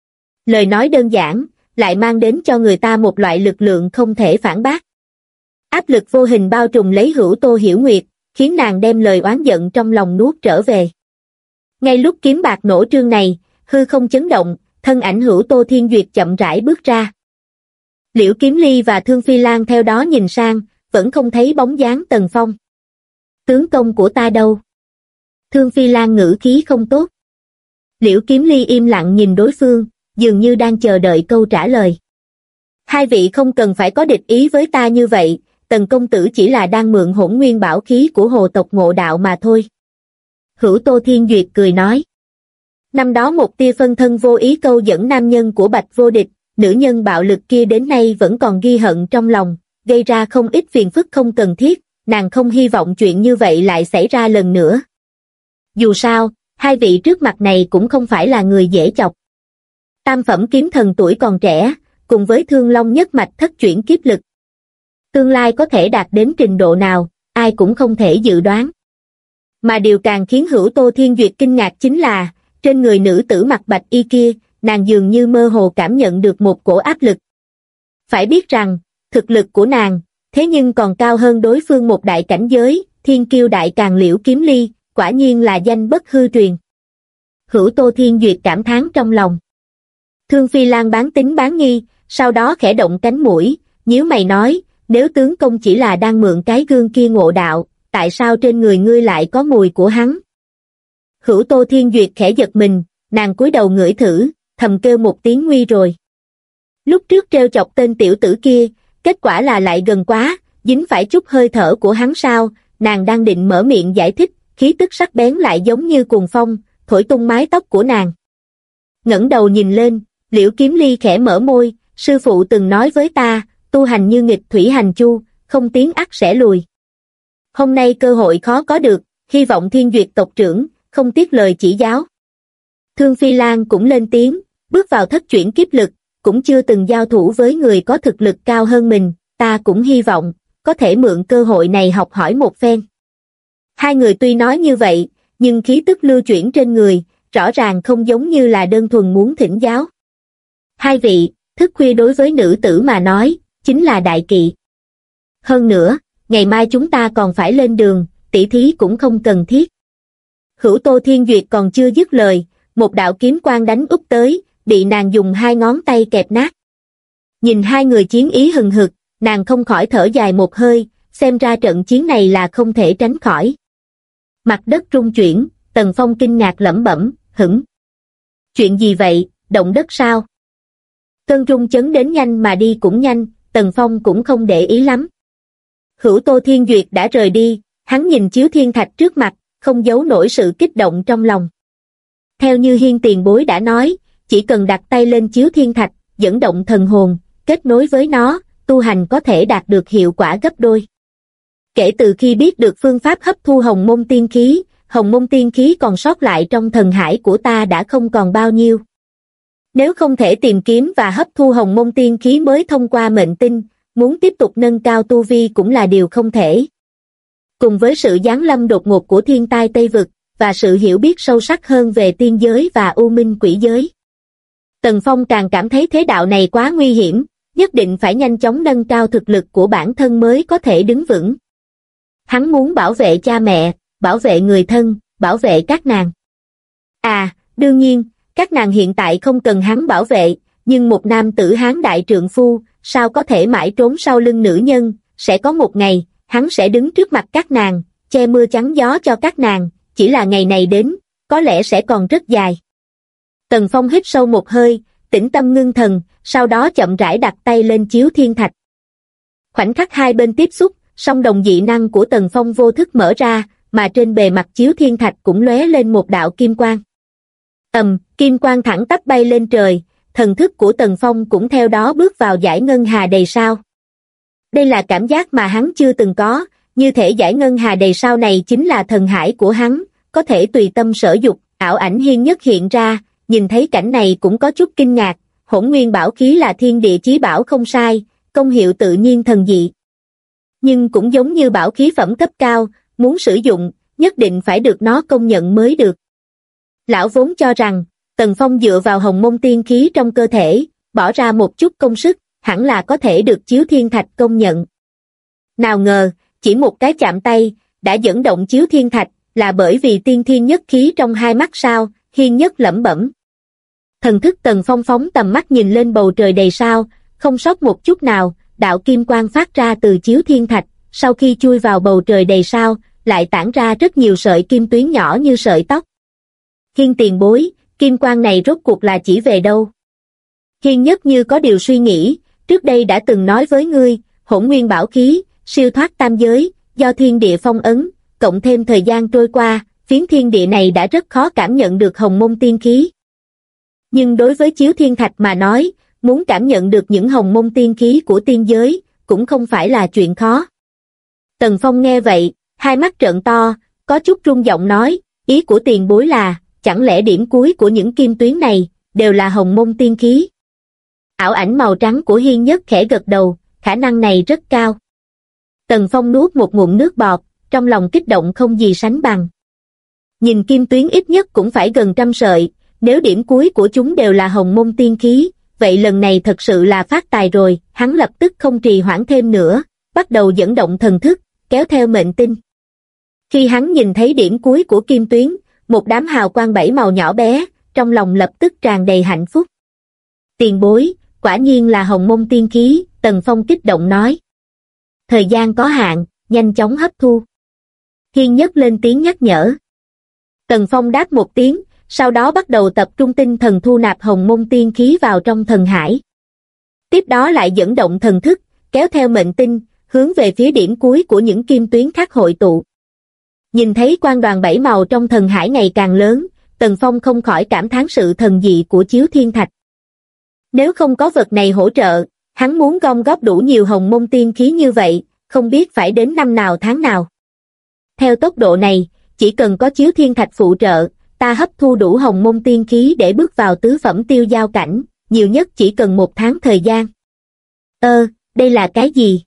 Lời nói đơn giản, lại mang đến cho người ta một loại lực lượng không thể phản bác. Áp lực vô hình bao trùm lấy Hữu Tô Hiểu Nguyệt, khiến nàng đem lời oán giận trong lòng nuốt trở về. Ngay lúc kiếm bạc nổ trương này, hư không chấn động, thân ảnh Hữu Tô Thiên Duyệt chậm rãi bước ra. Liễu Kiếm Ly và Thương Phi Lan theo đó nhìn sang, vẫn không thấy bóng dáng Tần Phong. Tướng công của ta đâu? Thương Phi Lan ngữ khí không tốt. Liễu Kiếm Ly im lặng nhìn đối phương, dường như đang chờ đợi câu trả lời. Hai vị không cần phải có địch ý với ta như vậy, Tần công tử chỉ là đang mượn hỗn nguyên bảo khí của hồ tộc Ngộ Đạo mà thôi. Hữu Tô Thiên Duyệt cười nói. Năm đó một tia phân thân vô ý câu dẫn nam nhân của Bạch Vô Địch, nữ nhân bạo lực kia đến nay vẫn còn ghi hận trong lòng, gây ra không ít phiền phức không cần thiết, nàng không hy vọng chuyện như vậy lại xảy ra lần nữa. Dù sao, hai vị trước mặt này cũng không phải là người dễ chọc. Tam phẩm kiếm thần tuổi còn trẻ, cùng với Thương Long nhất mạch thất chuyển kiếp lực. Tương lai có thể đạt đến trình độ nào, ai cũng không thể dự đoán. Mà điều càng khiến Hữu Tô Thiên Duyệt kinh ngạc chính là, trên người nữ tử mặc bạch y kia, nàng dường như mơ hồ cảm nhận được một cổ áp lực. Phải biết rằng, thực lực của nàng, thế nhưng còn cao hơn đối phương một đại cảnh giới, thiên kiêu đại càng Liễu Kiếm Ly, quả nhiên là danh bất hư truyền. Hữu Tô Thiên Duyệt cảm thán trong lòng. Thương Phi Lan bán tín bán nghi, sau đó khẽ động cánh mũi, nhíu mày nói, nếu tướng công chỉ là đang mượn cái gương kia ngộ đạo, tại sao trên người ngươi lại có mùi của hắn? Hữu Tô Thiên Duyệt khẽ giật mình, nàng cúi đầu ngửi thử, thầm kêu một tiếng nguy rồi. Lúc trước trêu chọc tên tiểu tử kia, kết quả là lại gần quá, dính phải chút hơi thở của hắn sao, nàng đang định mở miệng giải thích, khí tức sắc bén lại giống như cuồng phong, thổi tung mái tóc của nàng. Ngẩng đầu nhìn lên, Liễu Kiếm Ly khẽ mở môi, sư phụ từng nói với ta, tu hành như nghịch thủy hành chu, không tiến ắt sẽ lùi. Hôm nay cơ hội khó có được, hy vọng Thiên Duyệt tộc trưởng, không tiếc lời chỉ giáo. Thương Phi Lan cũng lên tiếng, bước vào thất chuyển kiếp lực, cũng chưa từng giao thủ với người có thực lực cao hơn mình, ta cũng hy vọng, có thể mượn cơ hội này học hỏi một phen. Hai người tuy nói như vậy, nhưng khí tức lưu chuyển trên người, rõ ràng không giống như là đơn thuần muốn thỉnh giáo. Hai vị, thức khuya đối với nữ tử mà nói, chính là đại kỵ. Hơn nữa, ngày mai chúng ta còn phải lên đường, tỉ thí cũng không cần thiết. Hữu Tô Thiên Duyệt còn chưa dứt lời, một đạo kiếm quang đánh úp tới, bị nàng dùng hai ngón tay kẹp nát. Nhìn hai người chiến ý hừng hực, nàng không khỏi thở dài một hơi, xem ra trận chiến này là không thể tránh khỏi. Mặt đất rung chuyển, Tần Phong kinh ngạc lẩm bẩm, hửng. Chuyện gì vậy, động đất sao? Cơn rung chấn đến nhanh mà đi cũng nhanh, Tần Phong cũng không để ý lắm. Hữu Tô Thiên Duyệt đã rời đi, hắn nhìn chiếu thiên thạch trước mặt, không giấu nổi sự kích động trong lòng. Theo như Hiên tiền bối đã nói, chỉ cần đặt tay lên chiếu thiên thạch, dẫn động thần hồn, kết nối với nó, tu hành có thể đạt được hiệu quả gấp đôi. Kể từ khi biết được phương pháp hấp thu hồng môn tiên khí còn sót lại trong thần hải của ta đã không còn bao nhiêu. Nếu không thể tìm kiếm và hấp thu hồng môn tiên khí mới thông qua mệnh tinh, muốn tiếp tục nâng cao tu vi cũng là điều không thể. Cùng với sự giáng lâm đột ngột của thiên tai Tây Vực, và sự hiểu biết sâu sắc hơn về tiên giới và u minh quỷ giới, Tần Phong càng cảm thấy thế đạo này quá nguy hiểm, nhất định phải nhanh chóng nâng cao thực lực của bản thân mới có thể đứng vững. Hắn muốn bảo vệ cha mẹ, bảo vệ người thân, bảo vệ các nàng. À, đương nhiên, các nàng hiện tại không cần hắn bảo vệ, nhưng một nam tử Hán đại trượng phu, sao có thể mãi trốn sau lưng nữ nhân, sẽ có một ngày, hắn sẽ đứng trước mặt các nàng, che mưa chắn gió cho các nàng, chỉ là ngày này đến, có lẽ sẽ còn rất dài. Tần Phong hít sâu một hơi, tĩnh tâm ngưng thần, sau đó chậm rãi đặt tay lên chiếu thiên thạch. Khoảnh khắc hai bên tiếp xúc, song đồng dị năng của Tần Phong vô thức mở ra, mà trên bề mặt chiếu thiên thạch cũng lóe lên một đạo kim quang. Kim quang thẳng tắp bay lên trời, thần thức của Tần Phong cũng theo đó bước vào dải ngân hà đầy sao. Đây là cảm giác mà hắn chưa từng có, như thể dải ngân hà đầy sao này chính là thần hải của hắn, có thể tùy tâm sở dục. Ảo ảnh Hiên Nhất hiện ra, nhìn thấy cảnh này cũng có chút kinh ngạc, Hỗn Nguyên bảo khí là thiên địa chí bảo không sai, công hiệu tự nhiên thần dị. Nhưng cũng giống như bảo khí phẩm cấp cao, muốn sử dụng, nhất định phải được nó công nhận mới được. Lão vốn cho rằng, Tần Phong dựa vào hồng môn tiên khí trong cơ thể, bỏ ra một chút công sức, hẳn là có thể được chiếu thiên thạch công nhận. Nào ngờ, chỉ một cái chạm tay, đã dẫn động chiếu thiên thạch, là bởi vì tiên thiên nhất khí trong hai mắt sao, Hiên Nhất lẩm bẩm. Thần thức Tần Phong phóng tầm mắt nhìn lên bầu trời đầy sao, không sót một chút nào, đạo kim quang phát ra từ chiếu thiên thạch, sau khi chui vào bầu trời đầy sao, lại tản ra rất nhiều sợi kim tuyến nhỏ như sợi tóc. Hiên tiền bối, kim quang này rốt cuộc là chỉ về đâu? Hiên Nhất như có điều suy nghĩ, trước đây đã từng nói với ngươi, Hỗn Nguyên bảo khí, siêu thoát tam giới, do thiên địa phong ấn, cộng thêm thời gian trôi qua, phiến thiên địa này đã rất khó cảm nhận được hồng môn tiên khí. Nhưng đối với chiếu thiên thạch mà nói, muốn cảm nhận được những hồng môn tiên khí của tiên giới, cũng không phải là chuyện khó. Tần Phong nghe vậy, hai mắt trợn to, có chút run giọng nói, ý của tiền bối là, chẳng lẽ điểm cuối của những kim tuyến này, đều là hồng môn tiên khí? Ảo ảnh màu trắng của Hiên Nhất khẽ gật đầu, khả năng này rất cao. Tần Phong nuốt một ngụm nước bọt, trong lòng kích động không gì sánh bằng. Nhìn kim tuyến ít nhất cũng phải gần 100 sợi, nếu điểm cuối của chúng đều là hồng môn tiên khí, vậy lần này thật sự là phát tài rồi, hắn lập tức không trì hoãn thêm nữa, bắt đầu dẫn động thần thức, kéo theo mệnh tinh. Khi hắn nhìn thấy điểm cuối của kim tuyến, một đám hào quang 7 màu nhỏ bé, trong lòng lập tức tràn đầy hạnh phúc. Tiền bối, quả nhiên là hồng môn tiên khí, Tần Phong kích động nói. Thời gian có hạn, nhanh chóng hấp thu. Hiên Nhất lên tiếng nhắc nhở. Tần Phong đáp một tiếng, sau đó bắt đầu tập trung tinh thần thu nạp hồng môn tiên khí vào trong thần hải. Tiếp đó lại dẫn động thần thức, kéo theo mệnh tinh, hướng về phía điểm cuối của những kim tuyến khác hội tụ. Nhìn thấy quang đoàn 7 màu trong thần hải ngày càng lớn, Tần Phong không khỏi cảm thán sự thần dị của chiếu thiên thạch. Nếu không có vật này hỗ trợ, hắn muốn gom góp đủ nhiều hồng môn tiên khí như vậy, không biết phải đến năm nào tháng nào. Theo tốc độ này, chỉ cần có chiếu thiên thạch phụ trợ, ta hấp thu đủ hồng môn tiên khí để bước vào tứ phẩm tiêu giao cảnh, nhiều nhất chỉ cần 1 tháng thời gian. Đây là cái gì?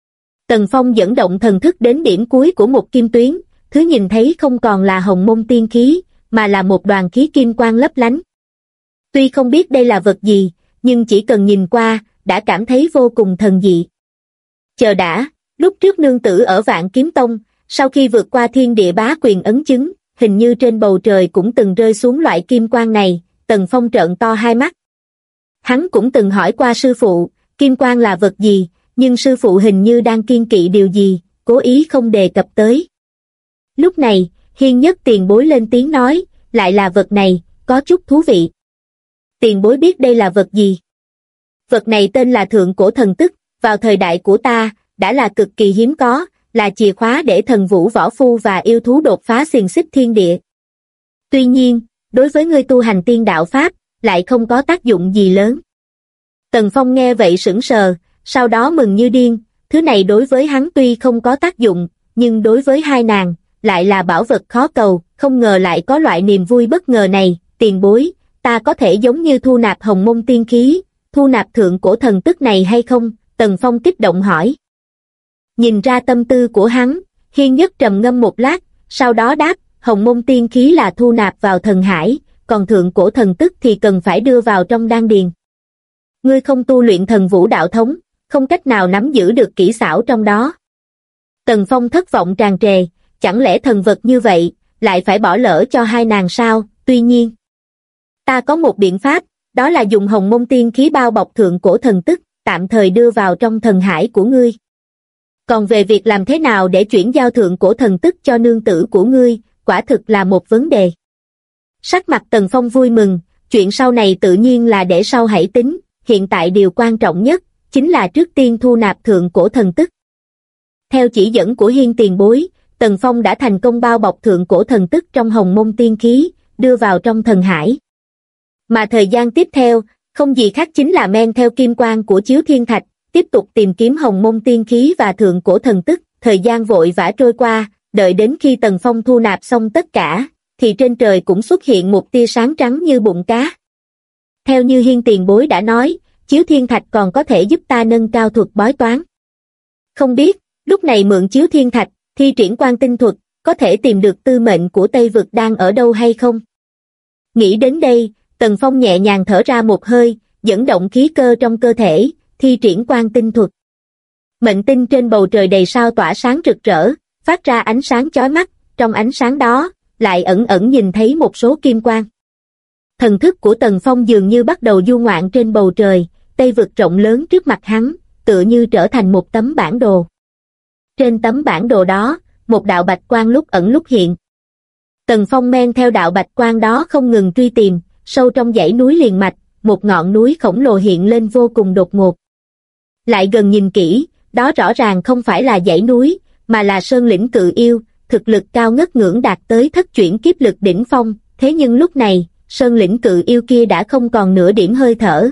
Tần Phong dẫn động thần thức đến điểm cuối của một kim tuyến, thứ nhìn thấy không còn là hồng môn tiên khí, mà là một đoàn khí kim quang lấp lánh. Tuy không biết đây là vật gì, nhưng chỉ cần nhìn qua, đã cảm thấy vô cùng thần dị. Chờ đã, lúc trước nương tử ở Vạn Kiếm Tông, sau khi vượt qua thiên địa bá quyền ấn chứng, hình như trên bầu trời cũng từng rơi xuống loại kim quang này. Tần Phong trợn to hai mắt. Hắn cũng từng hỏi qua sư phụ, kim quang là vật gì, nhưng sư phụ hình như đang kiêng kỵ điều gì, cố ý không đề cập tới. Lúc này, Hiên Nhất tiền bối lên tiếng nói, lại là vật này, có chút thú vị. Tiền bối biết đây là vật gì? Vật này tên là Thượng Cổ Thần Tức, vào thời đại của ta, đã là cực kỳ hiếm có, là chìa khóa để thần vũ võ phu và yêu thú đột phá xiềng xích thiên địa. Tuy nhiên, đối với ngươi tu hành tiên đạo pháp, lại không có tác dụng gì lớn. Tần Phong nghe vậy sững sờ, sau đó mừng như điên, thứ này đối với hắn tuy không có tác dụng, nhưng đối với hai nàng, lại là bảo vật khó cầu, không ngờ lại có loại niềm vui bất ngờ này. Tiền bối, ta có thể giống như thu nạp hồng môn tiên khí, thu nạp thượng cổ thần tức này hay không? Tần Phong kích động hỏi. Nhìn ra tâm tư của hắn, Hiên Nhất trầm ngâm một lát, sau đó đáp, hồng môn tiên khí là thu nạp vào thần hải, còn thượng cổ thần tức thì cần phải đưa vào trong đan điền. Ngươi không tu luyện thần vũ đạo thống, không cách nào nắm giữ được kỹ xảo trong đó. Tần Phong thất vọng tràn trề, chẳng lẽ thần vật như vậy, lại phải bỏ lỡ cho hai nàng sao? Tuy nhiên, ta có một biện pháp, đó là dùng hồng môn tiên khí bao bọc thượng cổ thần tức, tạm thời đưa vào trong thần hải của ngươi. Còn về việc làm thế nào để chuyển giao thượng cổ thần tức cho nương tử của ngươi, quả thực là một vấn đề. Sắc mặt Tần Phong vui mừng, chuyện sau này tự nhiên là để sau hãy tính, hiện tại điều quan trọng nhất, chính là trước tiên thu nạp thượng cổ thần tức. Theo chỉ dẫn của Hiên tiền bối, Tần Phong đã thành công bao bọc thượng cổ thần tức trong hồng môn tiên khí, đưa vào trong thần hải. Mà thời gian tiếp theo, không gì khác chính là men theo kim quang của chiếu thiên thạch, tiếp tục tìm kiếm hồng môn tiên khí và thượng cổ thần tức. Thời gian vội vã trôi qua, đợi đến khi Tần Phong thu nạp xong tất cả, thì trên trời cũng xuất hiện một tia sáng trắng như bụng cá. Theo như Hiên tiền bối đã nói, chiếu thiên thạch còn có thể giúp ta nâng cao thuật bói toán. Không biết, lúc này mượn chiếu thiên thạch, thi triển quan tinh thuật, có thể tìm được tư mệnh của Tây Vực đang ở đâu hay không? Nghĩ đến đây, Tần Phong nhẹ nhàng thở ra một hơi, dẫn động khí cơ trong cơ thể, thi triển quan tinh thuật. Mệnh tinh trên bầu trời đầy sao tỏa sáng rực rỡ, phát ra ánh sáng chói mắt, trong ánh sáng đó, lại ẩn ẩn nhìn thấy một số kim quang. Thần thức của Tần Phong dường như bắt đầu du ngoạn trên bầu trời, Tây Vực rộng lớn trước mặt hắn, tựa như trở thành một tấm bản đồ. Trên tấm bản đồ đó, một đạo bạch quang lúc ẩn lúc hiện. Tần Phong men theo đạo bạch quang đó không ngừng truy tìm, sâu trong dãy núi liền mạch, một ngọn núi khổng lồ hiện lên vô cùng đột ngột. Lại gần nhìn kỹ, đó rõ ràng không phải là dãy núi, mà là sơn lĩnh Cự Yêu, thực lực cao ngất ngưỡng đạt tới thất chuyển kiếp lực đỉnh phong, thế nhưng lúc này, sơn lĩnh Cự Yêu kia đã không còn nửa điểm hơi thở.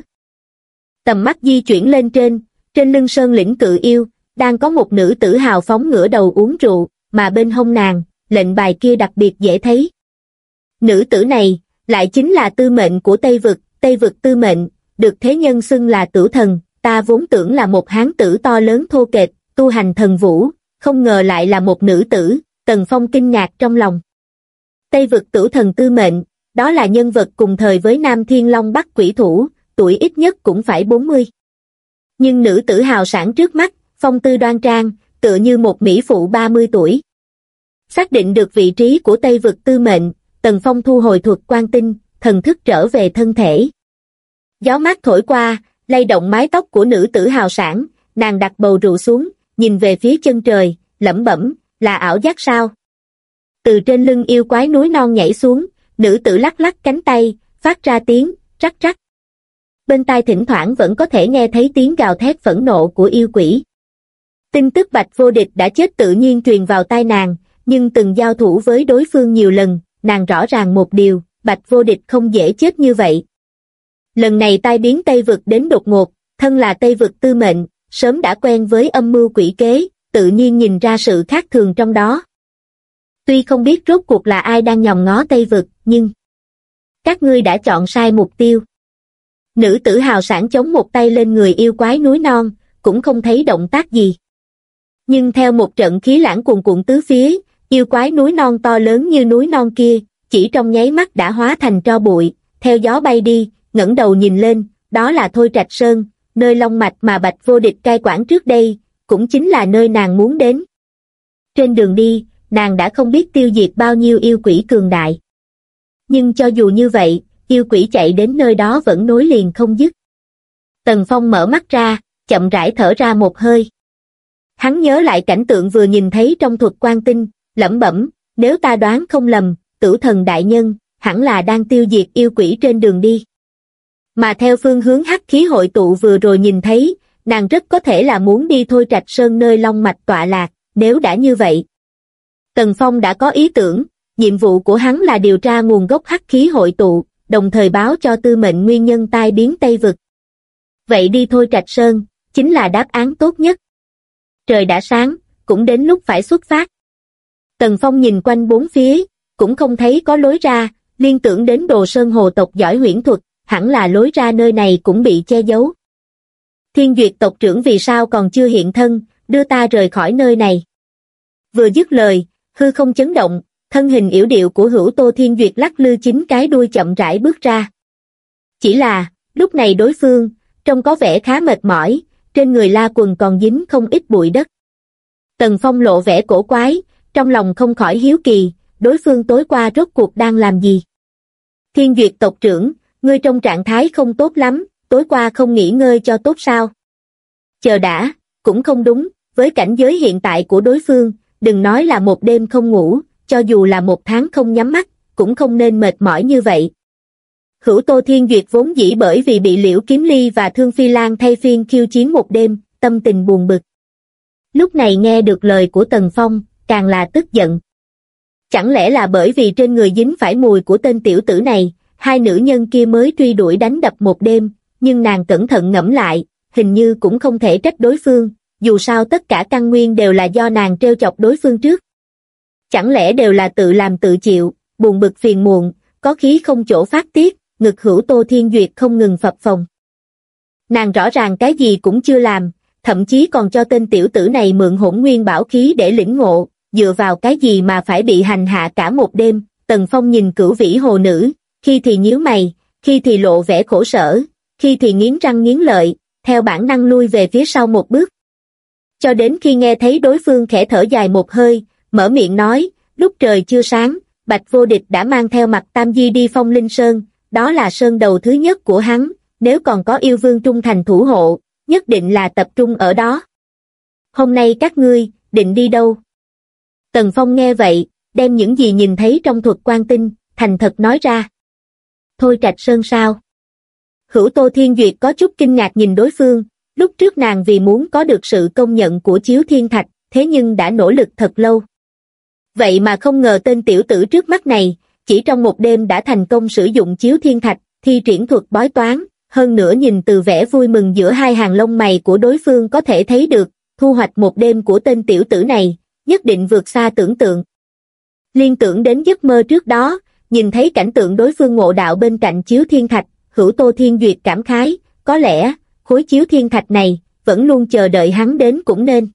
Tầm mắt di chuyển lên trên lưng sơn lĩnh Cự Yêu, đang có một nữ tử hào phóng ngửa đầu uống rượu, mà bên hông nàng, lệnh bài kia đặc biệt dễ thấy. Nữ tử này, lại chính là tư mệnh của Tây Vực tư mệnh, được thế nhân xưng là Tửu Thần, ta vốn tưởng là một hán tử to lớn thô kệch, tu hành thần vũ, không ngờ lại là một nữ tử. Tần Phong kinh ngạc trong lòng. Tây Vực Tửu Thần tư mệnh, đó là nhân vật cùng thời với Nam Thiên Long Bắc Quỷ Thủ, tuổi ít nhất cũng phải 40. Nhưng nữ tử hào sản trước mắt, phong tư đoan trang, tựa như một mỹ phụ 30 tuổi. Xác định được vị trí của Tây Vực tư mệnh, Tần Phong thu hồi thuật quan tinh, thần thức trở về thân thể. Gió mát thổi qua, lay động mái tóc của nữ tử hào sản, nàng đặt bầu rượu xuống, nhìn về phía chân trời, lẩm bẩm, là ảo giác sao? Từ trên lưng yêu quái núi non nhảy xuống, nữ tử lắc lắc cánh tay, phát ra tiếng rắc rắc. Bên tai thỉnh thoảng vẫn có thể nghe thấy tiếng gào thét phẫn nộ của yêu quỷ. Tin tức Bạch Vô Địch đã chết tự nhiên truyền vào tai nàng, nhưng từng giao thủ với đối phương nhiều lần, nàng rõ ràng một điều, Bạch Vô Địch không dễ chết như vậy. Lần này tai biến Tây Vực đến đột ngột, thân là Tây Vực tư mệnh, sớm đã quen với âm mưu quỷ kế, tự nhiên nhìn ra sự khác thường trong đó. Tuy không biết rốt cuộc là ai đang nhòm ngó Tây Vực, nhưng các ngươi đã chọn sai mục tiêu. Nữ tử hào sảng chống một tay lên người yêu quái núi non, cũng không thấy động tác gì. Nhưng theo một trận khí lãng cuồn cuộn tứ phía, yêu quái núi non to lớn như núi non kia, chỉ trong nháy mắt đã hóa thành tro bụi, theo gió bay đi, ngẩng đầu nhìn lên, đó là Thôi Trạch Sơn, nơi long mạch mà Bạch Vô Địch cai quản trước đây, cũng chính là nơi nàng muốn đến. Trên đường đi, nàng đã không biết tiêu diệt bao nhiêu yêu quỷ cường đại. Nhưng cho dù như vậy, yêu quỷ chạy đến nơi đó vẫn nối liền không dứt. Tần Phong mở mắt ra, chậm rãi thở ra một hơi. Hắn nhớ lại cảnh tượng vừa nhìn thấy trong thuật quan tinh, lẩm bẩm, nếu ta đoán không lầm, Tửu Thần đại nhân, hẳn là đang tiêu diệt yêu quỷ trên đường đi. Mà theo phương hướng hắc khí hội tụ vừa rồi nhìn thấy, nàng rất có thể là muốn đi Thôi Trạch Sơn nơi long mạch tọa lạc, nếu đã như vậy. Tần Phong đã có ý tưởng, nhiệm vụ của hắn là điều tra nguồn gốc hắc khí hội tụ, đồng thời báo cho tư mệnh nguyên nhân tai biến Tây Vực. Vậy đi Thôi Trạch Sơn, chính là đáp án tốt nhất. Trời đã sáng, cũng đến lúc phải xuất phát. Tần Phong nhìn quanh bốn phía, cũng không thấy có lối ra, liên tưởng đến Đồ Sơn hồ tộc giỏi huyễn thuật, hẳn là lối ra nơi này cũng bị che giấu. Thiên Duyệt tộc trưởng vì sao còn chưa hiện thân, đưa ta rời khỏi nơi này. Vừa dứt lời, hư không chấn động, thân hình yểu điệu của Hữu Tô Thiên Duyệt lắc lư chính cái đuôi chậm rãi bước ra. Chỉ là, lúc này đối phương, trông có vẻ khá mệt mỏi, trên người la quần còn dính không ít bụi đất. Tần Phong lộ vẻ cổ quái, trong lòng không khỏi hiếu kỳ, đối phương tối qua rốt cuộc đang làm gì. Thiên Duyệt tộc trưởng, ngươi trong trạng thái không tốt lắm, tối qua không nghỉ ngơi cho tốt sao? Chờ đã, cũng không đúng, với cảnh giới hiện tại của đối phương, đừng nói là một đêm không ngủ, cho dù là một tháng không nhắm mắt, cũng không nên mệt mỏi như vậy. Hữu Tô Thiên Duyệt vốn dĩ bởi vì bị Liễu Kiếm Ly và Thương Phi Lan thay phiên khiêu chiến một đêm, tâm tình buồn bực. Lúc này nghe được lời của Tần Phong, càng là tức giận. Chẳng lẽ là bởi vì trên người dính phải mùi của tên tiểu tử này, hai nữ nhân kia mới truy đuổi đánh đập một đêm, nhưng nàng cẩn thận ngẫm lại, hình như cũng không thể trách đối phương, dù sao tất cả căn nguyên đều là do nàng trêu chọc đối phương trước. Chẳng lẽ đều là tự làm tự chịu, buồn bực phiền muộn, có khí không chỗ phát tiết, ngực Hữu Tô Thiên Duyệt không ngừng phập phồng. Nàng rõ ràng cái gì cũng chưa làm, thậm chí còn cho tên tiểu tử này mượn hỗn nguyên bảo khí để lĩnh ngộ, dựa vào cái gì mà phải bị hành hạ cả một đêm. Tần Phong nhìn Cửu Vĩ Hồ Nữ, khi thì nhíu mày, khi thì lộ vẻ khổ sở, khi thì nghiến răng nghiến lợi, theo bản năng lui về phía sau một bước. Cho đến khi nghe thấy đối phương khẽ thở dài một hơi, mở miệng nói, lúc trời chưa sáng, Bạch Vô Địch đã mang theo Mặt Tam Di đi Phong Linh Sơn, đó là sơn đầu thứ nhất của hắn, nếu còn có yêu vương trung thành thủ hộ, nhất định là tập trung ở đó. Hôm nay các ngươi, định đi đâu? Tần Phong nghe vậy, đem những gì nhìn thấy trong thuật quan tinh, thành thật nói ra. Thôi Trạch Sơn sao? Hữu Tô Thiên Duyệt có chút kinh ngạc nhìn đối phương, lúc trước nàng vì muốn có được sự công nhận của Chiếu Thiên Thạch, thế nhưng đã nỗ lực thật lâu. Vậy mà không ngờ tên tiểu tử trước mắt này, chỉ trong một đêm đã thành công sử dụng Chiếu Thiên Thạch, thi triển thuật bói toán, hơn nữa nhìn từ vẻ vui mừng giữa hai hàng lông mày của đối phương có thể thấy được, thu hoạch một đêm của tên tiểu tử này, nhất định vượt xa tưởng tượng. Liên tưởng đến giấc mơ trước đó, nhìn thấy cảnh tượng đối phương ngộ đạo bên cạnh Chiếu Thiên Thạch, Hữu Tô Thiên Duyệt cảm khái, có lẽ, khối Chiếu Thiên Thạch này, vẫn luôn chờ đợi hắn đến cũng nên.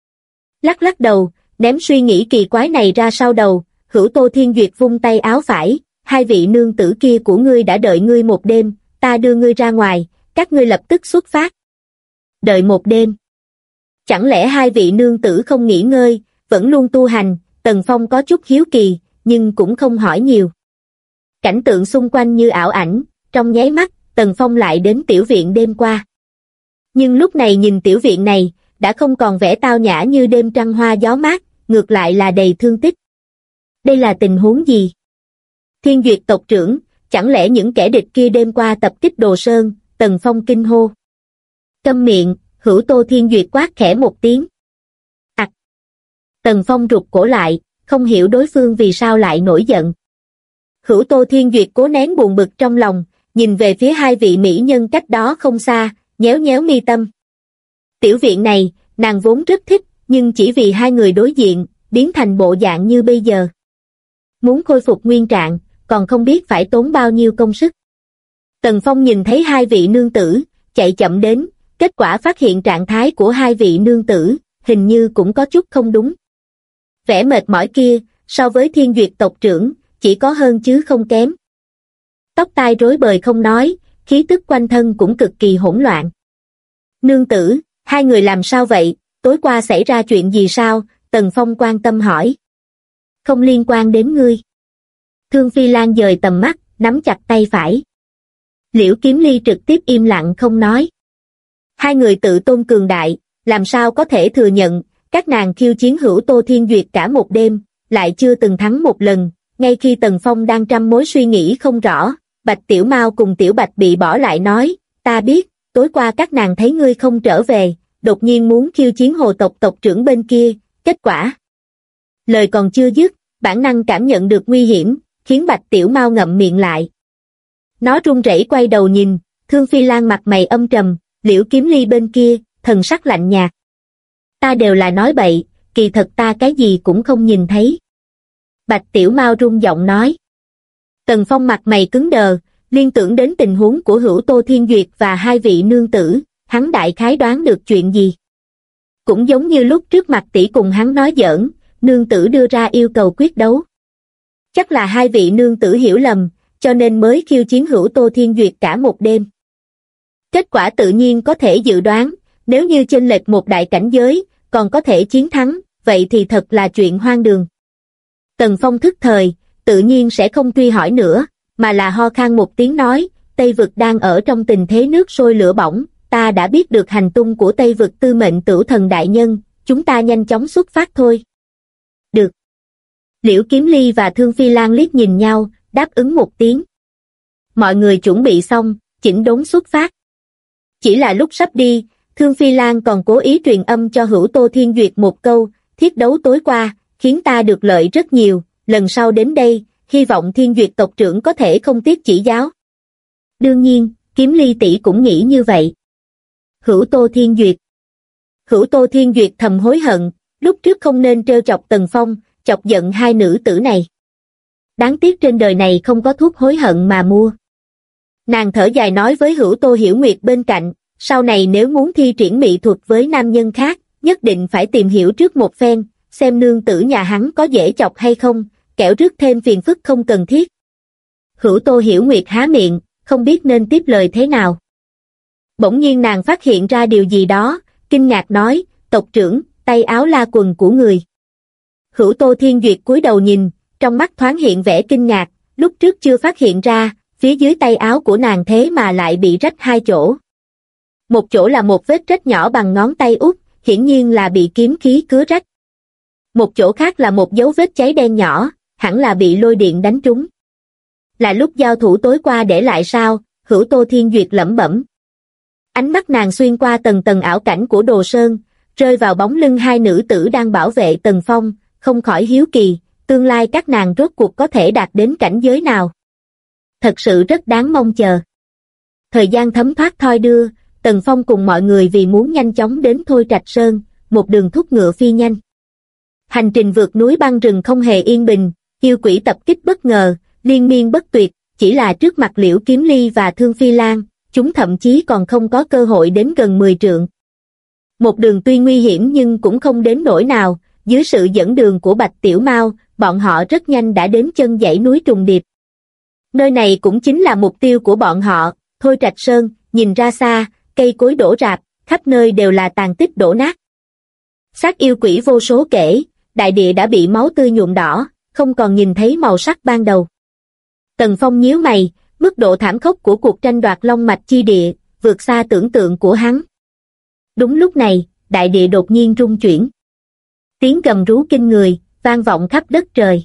Lắc lắc đầu, ném suy nghĩ kỳ quái này ra sau đầu, Hữu Tô Thiên Duyệt vung tay áo phải, hai vị nương tử kia của ngươi đã đợi ngươi một đêm, ta đưa ngươi ra ngoài, các ngươi lập tức xuất phát. Đợi một đêm. Chẳng lẽ hai vị nương tử không nghỉ ngơi, vẫn luôn tu hành? Tần Phong có chút hiếu kỳ, nhưng cũng không hỏi nhiều. Cảnh tượng xung quanh như ảo ảnh, trong nháy mắt, Tần Phong lại đến tiểu viện đêm qua. Nhưng lúc này nhìn tiểu viện này, đã không còn vẻ tao nhã như đêm trăng hoa gió mát, ngược lại là đầy thương tích. Đây là tình huống gì? Thiên Duyệt tộc trưởng, chẳng lẽ những kẻ địch kia đêm qua tập kích Đồ Sơn? Tần Phong kinh hô. Câm miệng, Hữu Tô Thiên Duyệt quát khẽ một tiếng. Tần Phong rụt cổ lại, không hiểu đối phương vì sao lại nổi giận. Hữu Tô Thiên Duyệt cố nén buồn bực trong lòng, nhìn về phía hai vị mỹ nhân cách đó không xa, nhéo nhéo mi tâm. Tiểu viện này, nàng vốn rất thích, nhưng chỉ vì hai người đối diện, biến thành bộ dạng như bây giờ. Muốn khôi phục nguyên trạng, còn không biết phải tốn bao nhiêu công sức. Tần Phong nhìn thấy hai vị nương tử, chạy chậm đến, kết quả phát hiện trạng thái của hai vị nương tử, hình như cũng có chút không đúng. Vẻ mệt mỏi kia, so với Thiên Duyệt tộc trưởng, chỉ có hơn chứ không kém. Tóc tai rối bời không nói, khí tức quanh thân cũng cực kỳ hỗn loạn. Nương tử, hai người làm sao vậy, tối qua xảy ra chuyện gì sao? Tần Phong quan tâm hỏi. Không liên quan đến ngươi. Thương Phi Lan dời tầm mắt, nắm chặt tay phải. Liễu Kiếm Ly trực tiếp im lặng không nói. Hai người tự tôn cường đại, làm sao có thể thừa nhận, các nàng khiêu chiến Hữu Tô Thiên Duyệt cả một đêm, lại chưa từng thắng một lần. Ngay khi Tần Phong đang trăm mối suy nghĩ không rõ, Bạch Tiểu Mao cùng Tiểu Bạch bị bỏ lại nói, ta biết, tối qua các nàng thấy ngươi không trở về, đột nhiên muốn khiêu chiến Hồ tộc tộc trưởng bên kia, kết quả. Lời còn chưa dứt, bản năng cảm nhận được nguy hiểm, khiến Bạch Tiểu Mao ngậm miệng lại. Nó run rẩy quay đầu nhìn, Thương Phi Lan mặt mày âm trầm, Liễu Kiếm Ly bên kia, thần sắc lạnh nhạt. Ta đều là nói bậy, kỳ thật ta cái gì cũng không nhìn thấy. Bạch Tiểu Mao run giọng nói. Tần Phong mặt mày cứng đờ, liên tưởng đến tình huống của Hữu Tô Thiên Duyệt và hai vị nương tử, hắn đại khái đoán được chuyện gì. Cũng giống như lúc trước mặt tỷ cùng hắn nói giỡn, nương tử đưa ra yêu cầu quyết đấu. Chắc là hai vị nương tử hiểu lầm, cho nên mới khiêu chiến Hữu Tô Thiên Duyệt cả một đêm. Kết quả tự nhiên có thể dự đoán, nếu như chênh lệch một đại cảnh giới, còn có thể chiến thắng, vậy thì thật là chuyện hoang đường. Tần Phong thức thời, tự nhiên sẽ không truy hỏi nữa, mà là ho khan một tiếng nói, Tây Vực đang ở trong tình thế nước sôi lửa bỏng, ta đã biết được hành tung của Tây Vực tư mệnh Tửu Thần đại nhân, chúng ta nhanh chóng xuất phát thôi. Được. Liễu Kiếm Ly và Thương Phi Lan liếc nhìn nhau, đáp ứng một tiếng. Mọi người chuẩn bị xong, chỉnh đốn xuất phát. Chỉ là lúc sắp đi, Thương Phi Lan còn cố ý truyền âm cho Hữu Tô Thiên Duyệt một câu, thiết đấu tối qua, khiến ta được lợi rất nhiều, lần sau đến đây, hy vọng Thiên Duyệt tộc trưởng có thể không tiếc chỉ giáo. Đương nhiên, Kiếm Ly tỷ cũng nghĩ như vậy. Hữu Tô Thiên Duyệt. Hữu Tô Thiên Duyệt thầm hối hận, lúc trước không nên trêu chọc Tần Phong, chọc giận hai nữ tử này. Đáng tiếc trên đời này không có thuốc hối hận mà mua. Nàng thở dài nói với Hữu Tô Hiểu Nguyệt bên cạnh, sau này nếu muốn thi triển mỹ thuật với nam nhân khác, nhất định phải tìm hiểu trước một phen, xem nương tử nhà hắn có dễ chọc hay không, kẻo rước thêm phiền phức không cần thiết. Hữu Tô Hiểu Nguyệt há miệng, không biết nên tiếp lời thế nào. Bỗng nhiên nàng phát hiện ra điều gì đó, kinh ngạc nói, tộc trưởng, tay áo la quần của người. Hữu Tô Thiên Duyệt cúi đầu nhìn, trong mắt thoáng hiện vẻ kinh ngạc, lúc trước chưa phát hiện ra, phía dưới tay áo của nàng thế mà lại bị rách hai chỗ. Một chỗ là một vết rách nhỏ bằng ngón tay út, hiển nhiên là bị kiếm khí cứa rách. Một chỗ khác là một dấu vết cháy đen nhỏ, hẳn là bị lôi điện đánh trúng. Là lúc giao thủ tối qua để lại sao? Hữu Tô Thiên Duyệt lẩm bẩm. Ánh mắt nàng xuyên qua tầng tầng ảo cảnh của Đồ Sơn, rơi vào bóng lưng hai nữ tử đang bảo vệ Tần Phong, không khỏi hiếu kỳ, tương lai các nàng rốt cuộc có thể đạt đến cảnh giới nào. Thật sự rất đáng mong chờ. Thời gian thấm thoát thoi đưa, Tần Phong cùng mọi người vì muốn nhanh chóng đến Thôi Trạch Sơn, một đường thúc ngựa phi nhanh. Hành trình vượt núi băng rừng không hề yên bình, yêu quỷ tập kích bất ngờ, liên miên bất tuyệt, chỉ là trước mặt Liễu Kiếm Ly và Thương Phi Lan, chúng thậm chí còn không có cơ hội đến gần 10 trượng. Một đường tuy nguy hiểm nhưng cũng không đến nỗi nào, dưới sự dẫn đường của Bạch Tiểu Mao, bọn họ rất nhanh đã đến chân dãy núi trùng điệp. Nơi này cũng chính là mục tiêu của bọn họ, Thôi Trạch Sơn, nhìn ra xa, cây cối đổ rạp, khắp nơi đều là tàn tích đổ nát. Xác yêu quỷ vô số kể, đại địa đã bị máu tươi nhuộm đỏ, không còn nhìn thấy màu sắc ban đầu. Tần Phong nhíu mày, mức độ thảm khốc của cuộc tranh đoạt long mạch chi địa, vượt xa tưởng tượng của hắn. Đúng lúc này, đại địa đột nhiên rung chuyển. Tiếng gầm rú kinh người, vang vọng khắp đất trời.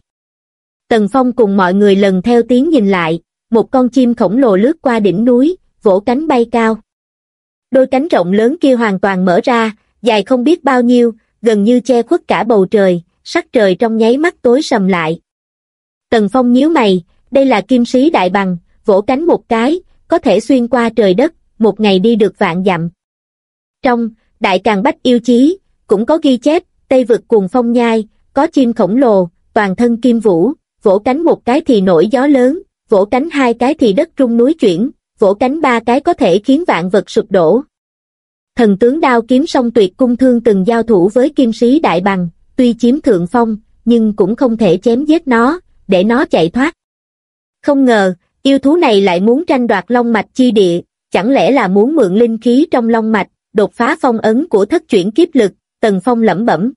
Tần Phong cùng mọi người lần theo tiếng nhìn lại, một con chim khổng lồ lướt qua đỉnh núi, vỗ cánh bay cao. Đôi cánh rộng lớn kia hoàn toàn mở ra, dài không biết bao nhiêu, gần như che khuất cả bầu trời, sắc trời trong nháy mắt tối sầm lại. Tần Phong nhíu mày, đây là kim sĩ đại bằng, vỗ cánh một cái, có thể xuyên qua trời đất, một ngày đi được vạn dặm. Trong Đại Càn Bách Yêu Chí cũng có ghi chép, Tây vực Cuồng Phong Nhai, có chim khổng lồ, toàn thân kim vũ, vỗ cánh một cái thì nổi gió lớn, vỗ cánh hai cái thì đất rung núi chuyển, vỗ cánh ba cái có thể khiến vạn vật sụp đổ. Thần tướng đao kiếm song tuyệt cung thương từng giao thủ với kim sĩ Đại Bằng, tuy chiếm thượng phong, nhưng cũng không thể chém giết nó, để nó chạy thoát. Không ngờ, yêu thú này lại muốn tranh đoạt long mạch chi địa, chẳng lẽ là muốn mượn linh khí trong long mạch, đột phá phong ấn của thất chuyển kiếp lực, Tần Phong lẩm bẩm.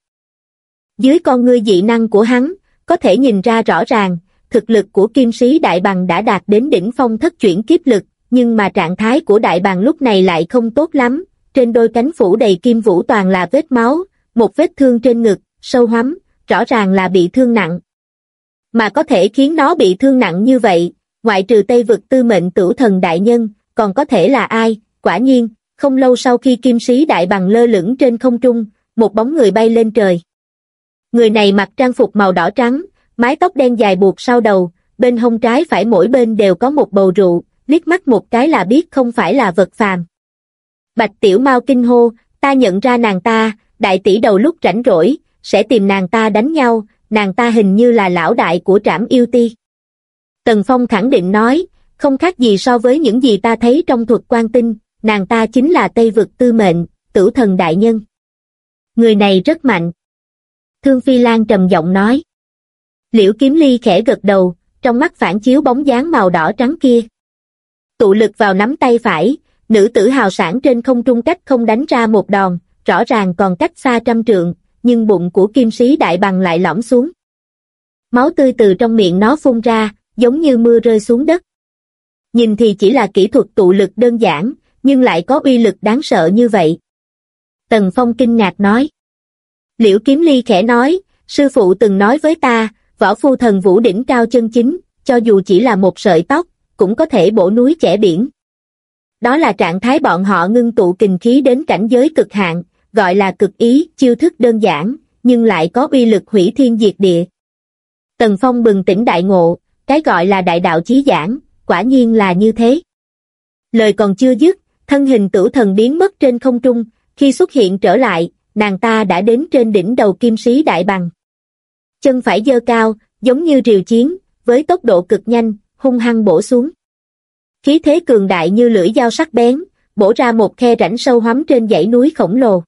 Dưới con ngươi dị năng của hắn, có thể nhìn ra rõ ràng, thực lực của kim sĩ Đại Bằng đã đạt đến đỉnh phong thất chuyển kiếp lực, nhưng mà trạng thái của Đại Bằng lúc này lại không tốt lắm, trên đôi cánh phủ đầy kim vũ toàn là vết máu, một vết thương trên ngực, sâu hoắm, rõ ràng là bị thương nặng. Mà có thể khiến nó bị thương nặng như vậy, ngoại trừ Tây vực Tư Mệnh Tửu Thần đại nhân, còn có thể là ai? Quả nhiên, không lâu sau khi kim sĩ Đại Bằng lơ lửng trên không trung, một bóng người bay lên trời. Người này mặc trang phục màu đỏ trắng, mái tóc đen dài buộc sau đầu, bên hông trái phải mỗi bên đều có một bầu rượu, liếc mắt một cái là biết không phải là vật phàm. Bạch Tiểu Mao kinh hô, ta nhận ra nàng ta, đại tỷ đầu lúc rảnh rỗi, sẽ tìm nàng ta đánh nhau, nàng ta hình như là lão đại của Trảm Yêu Ti. Tần Phong khẳng định nói, không khác gì so với những gì ta thấy trong thuật quan tinh, nàng ta chính là Tây vực Tư Mệnh, Tửu Thần đại nhân. Người này rất mạnh. Thương Phi Lan trầm giọng nói. Liễu Kiếm Ly khẽ gật đầu, trong mắt phản chiếu bóng dáng màu đỏ trắng kia. Tụ lực vào nắm tay phải, nữ tử hào sản trên không trung cách không đánh ra một đòn, rõ ràng còn cách xa trăm trượng, nhưng bụng của kim sĩ Đại Bằng lại lõm xuống. Máu tươi từ trong miệng nó phun ra, giống như mưa rơi xuống đất. Nhìn thì chỉ là kỹ thuật tụ lực đơn giản, nhưng lại có uy lực đáng sợ như vậy. Tần Phong kinh ngạc nói. Liễu Kiếm Ly khẽ nói, sư phụ từng nói với ta, võ phu thần vũ đỉnh cao chân chính, cho dù chỉ là một sợi tóc, cũng có thể bổ núi chẻ biển. Đó là trạng thái bọn họ ngưng tụ kình khí đến cảnh giới cực hạn, gọi là cực ý, chiêu thức đơn giản, nhưng lại có uy lực hủy thiên diệt địa. Tần Phong bừng tỉnh đại ngộ, cái gọi là đại đạo chí giảng, quả nhiên là như thế. Lời còn chưa dứt, thân hình Tửu Thần biến mất trên không trung, khi xuất hiện trở lại, nàng ta đã đến trên đỉnh đầu kim sĩ Đại Bằng. Chân phải giơ cao, giống như rìu chiến, với tốc độ cực nhanh, hung hăng bổ xuống. Khí thế cường đại như lưỡi dao sắc bén, bổ ra một khe rãnh sâu hoắm trên dãy núi khổng lồ.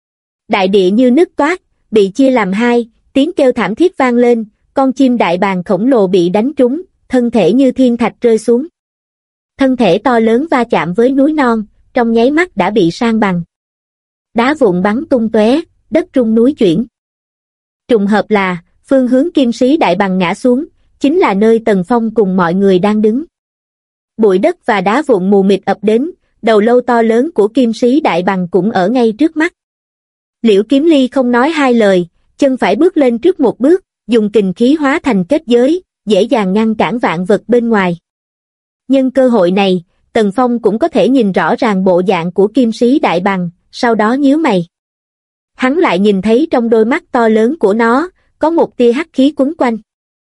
Đại địa như nứt toác, bị chia làm hai, tiếng kêu thảm thiết vang lên, con chim đại bàng khổng lồ bị đánh trúng, thân thể như thiên thạch rơi xuống. Thân thể to lớn va chạm với núi non, trong nháy mắt đã bị san bằng. Đá vụn bắn tung tóe, đất rung núi chuyển. Trùng hợp là, phương hướng kim sĩ Đại Bằng ngã xuống, chính là nơi Tần Phong cùng mọi người đang đứng. Bụi đất và đá vụn mù mịt ập đến, đầu lâu to lớn của kim sĩ Đại Bằng cũng ở ngay trước mắt. Liễu Kiếm Ly không nói hai lời, chân phải bước lên trước một bước, dùng kình khí hóa thành kết giới, dễ dàng ngăn cản vạn vật bên ngoài. Nhân cơ hội này, Tần Phong cũng có thể nhìn rõ ràng bộ dạng của kim sĩ Đại Bằng, sau đó nhíu mày. Hắn lại nhìn thấy trong đôi mắt to lớn của nó, có một tia hắc khí quấn quanh.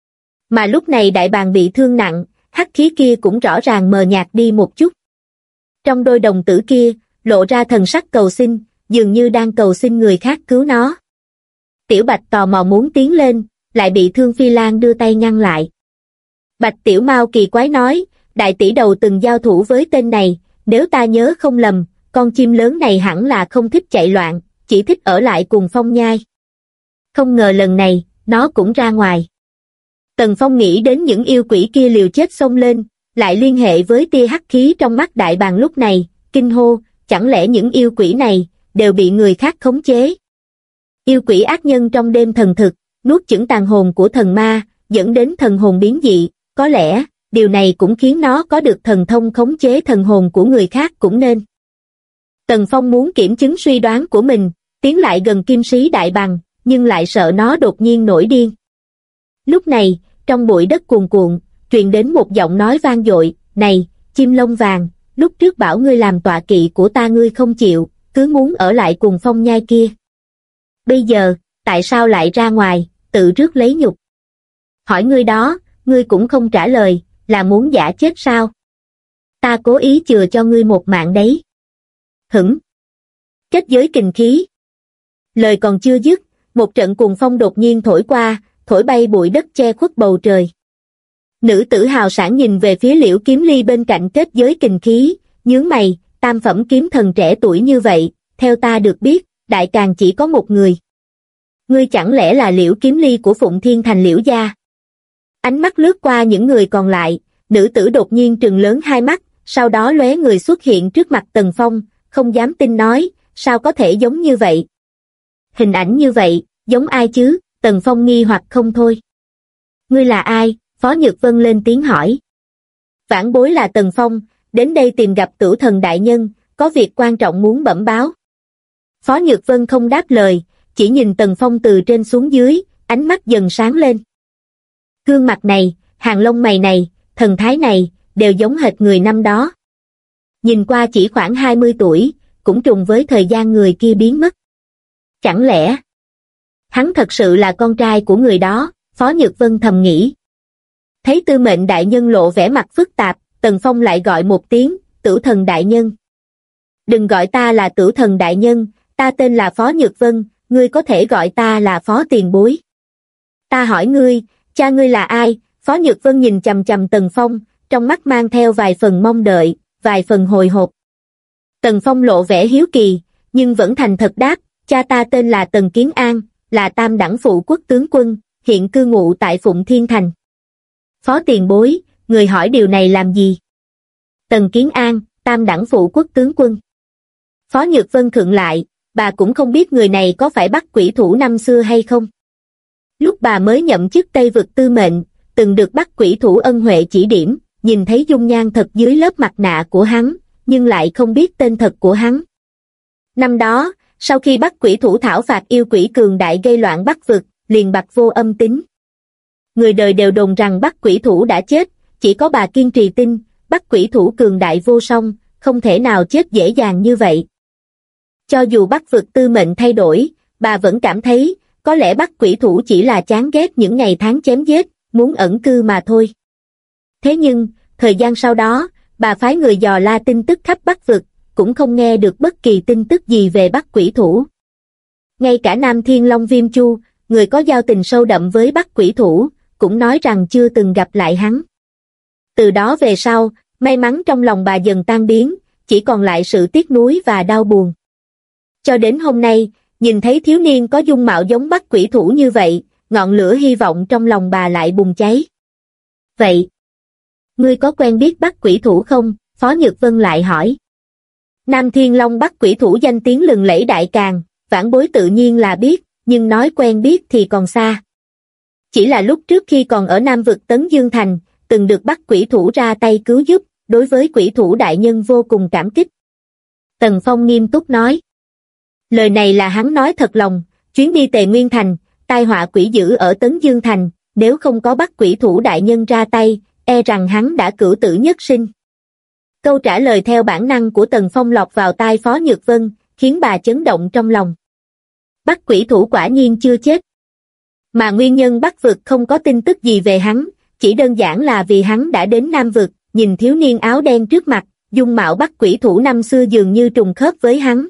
Mà lúc này Đại Bàng bị thương nặng, hắc khí kia cũng rõ ràng mờ nhạt đi một chút. Trong đôi đồng tử kia, lộ ra thần sắc cầu xin, dường như đang cầu xin người khác cứu nó. Tiểu Bạch tò mò muốn tiến lên, lại bị Thương Phi Lan đưa tay ngăn lại. Bạch Tiểu Mao kỳ quái nói, đại tỷ đầu từng giao thủ với tên này, nếu ta nhớ không lầm, con chim lớn này hẳn là không thích chạy loạn, chỉ thích ở lại cùng Phong Nhai. Không ngờ lần này, nó cũng ra ngoài. Tần Phong nghĩ đến những yêu quỷ kia liều chết xông lên, lại liên hệ với tia hắc khí trong mắt Đại Bàng lúc này, kinh hô, chẳng lẽ những yêu quỷ này đều bị người khác khống chế? Yêu quỷ ác nhân trong đêm thần thực, nuốt chửng tàn hồn của thần ma, dẫn đến thần hồn biến dị, có lẽ điều này cũng khiến nó có được thần thông khống chế thần hồn của người khác cũng nên. Tần Phong muốn kiểm chứng suy đoán của mình, tiến lại gần kim sĩ Đại Bàng, nhưng lại sợ nó đột nhiên nổi điên. Lúc này, trong bụi đất cuồn cuộn, truyền đến một giọng nói vang dội, này, chim lông vàng, lúc trước bảo ngươi làm tọa kỵ của ta ngươi không chịu, cứ muốn ở lại cùng Phong Nhai kia. Bây giờ, tại sao lại ra ngoài, tự rước lấy nhục? Hỏi ngươi đó, ngươi cũng không trả lời, là muốn giả chết sao? ta cố ý chừa cho ngươi một mạng đấy. Hửng. Kết giới kình khí. Lời còn chưa dứt, một trận cuồng phong đột nhiên thổi qua, thổi bay bụi đất che khuất bầu trời. Nữ tử hào sảng nhìn về phía Liễu Kiếm Ly bên cạnh kết giới kình khí, nhướng mày, tam phẩm kiếm thần trẻ tuổi như vậy, theo ta được biết, đại càng chỉ có một người. Ngươi chẳng lẽ là Liễu Kiếm Ly của Phụng Thiên Thành Liễu gia? Ánh mắt lướt qua những người còn lại, nữ tử đột nhiên trừng lớn hai mắt, sau đó lóe người xuất hiện trước mặt Tần Phong, không dám tin nói, sao có thể giống như vậy? Hình ảnh như vậy, giống ai chứ? Tần Phong nghi hoặc không thôi. Ngươi là ai? Phó Nhược Vân lên tiếng hỏi. Vãn bối là Tần Phong, đến đây tìm gặp Tửu Thần đại nhân, có việc quan trọng muốn bẩm báo. Phó Nhược Vân không đáp lời, chỉ nhìn Tần Phong từ trên xuống dưới, ánh mắt dần sáng lên. Gương mặt này, hàng lông mày này, thần thái này, đều giống hệt người năm đó. Nhìn qua chỉ khoảng 20 tuổi, cũng trùng với thời gian người kia biến mất. Chẳng lẽ hắn thật sự là con trai của người đó? Phó Nhược Vân thầm nghĩ. Thấy Tư Mệnh đại nhân lộ vẻ mặt phức tạp, Tần Phong lại gọi một tiếng, Tửu Thần đại nhân. Đừng gọi ta là Tửu Thần đại nhân, ta tên là Phó Nhược Vân, ngươi có thể gọi ta là Phó tiền bối. Ta hỏi ngươi, cha ngươi là ai? Phó Nhược Vân nhìn chằm chằm Tần Phong, trong mắt mang theo vài phần mong đợi, vài phần hồi hộp. Tần Phong lộ vẻ hiếu kỳ, nhưng vẫn thành thật đáp, cha ta tên là Tần Kiến An, là tam đẳng phụ quốc tướng quân, hiện cư ngụ tại Phụng Thiên Thành. Phó tiền bối, người hỏi điều này làm gì? Tần Kiến An, tam đẳng phụ quốc tướng quân. Phó Nhược Vân khựng lại, bà cũng không biết người này có phải Bắc Quỷ Thủ năm xưa hay không. Lúc bà mới nhậm chức Tây Vực Tư Mệnh, từng được Bắc Quỷ Thủ ân huệ chỉ điểm, nhìn thấy dung nhan thật dưới lớp mặt nạ của hắn, nhưng lại không biết tên thật của hắn. Năm đó, sau khi Bắc Quỷ Thủ thảo phạt yêu quỷ cường đại gây loạn Bắc Vực, liền bặt vô âm tín. Người đời đều đồn rằng Bắc Quỷ Thủ đã chết, chỉ có bà kiên trì tin, Bắc Quỷ Thủ cường đại vô song, không thể nào chết dễ dàng như vậy. Cho dù Bắc Vực Tư Mệnh thay đổi, bà vẫn cảm thấy, có lẽ Bắc Quỷ Thủ chỉ là chán ghét những ngày tháng chém giết, muốn ẩn cư mà thôi. Thế nhưng, thời gian sau đó, bà phái người dò la tin tức khắp Bắc Vực, cũng không nghe được bất kỳ tin tức gì về Bắc Quỷ Thủ. Ngay cả Nam Thiên Long Viêm Chu, người có giao tình sâu đậm với Bắc Quỷ Thủ, cũng nói rằng chưa từng gặp lại hắn. Từ đó về sau, may mắn trong lòng bà dần tan biến, chỉ còn lại sự tiếc nuối và đau buồn. Cho đến hôm nay, nhìn thấy thiếu niên có dung mạo giống Bắc Quỷ Thủ như vậy, ngọn lửa hy vọng trong lòng bà lại bùng cháy. Vậy, ngươi có quen biết Bắc Quỷ Thủ không? Phó Nhược Vân lại hỏi. Nam Thiên Long Bắc Quỷ Thủ danh tiếng lừng lẫy đại càng, vãn bối tự nhiên là biết, nhưng nói quen biết thì còn xa. Chỉ là lúc trước khi còn ở Nam Vực Tấn Dương Thành, từng được Bắc Quỷ Thủ ra tay cứu giúp, đối với Quỷ Thủ đại nhân vô cùng cảm kích. Tần Phong nghiêm túc nói. Lời này là hắn nói thật lòng, chuyến đi Tề Nguyên Thành, tai họa quỷ dữ ở Tấn Dương Thành, nếu không có Bắc Quỷ Thủ đại nhân ra tay, e rằng hắn đã cửu tử nhất sinh. Câu trả lời theo bản năng của Tần Phong lọt vào tai Phó Nhược Vân, khiến bà chấn động trong lòng. Bắc Quỷ Thủ quả nhiên chưa chết. Mà nguyên nhân Bắc Vực không có tin tức gì về hắn, chỉ đơn giản là vì hắn đã đến Nam Vực, nhìn thiếu niên áo đen trước mặt, dung mạo Bắc Quỷ Thủ năm xưa dường như trùng khớp với hắn.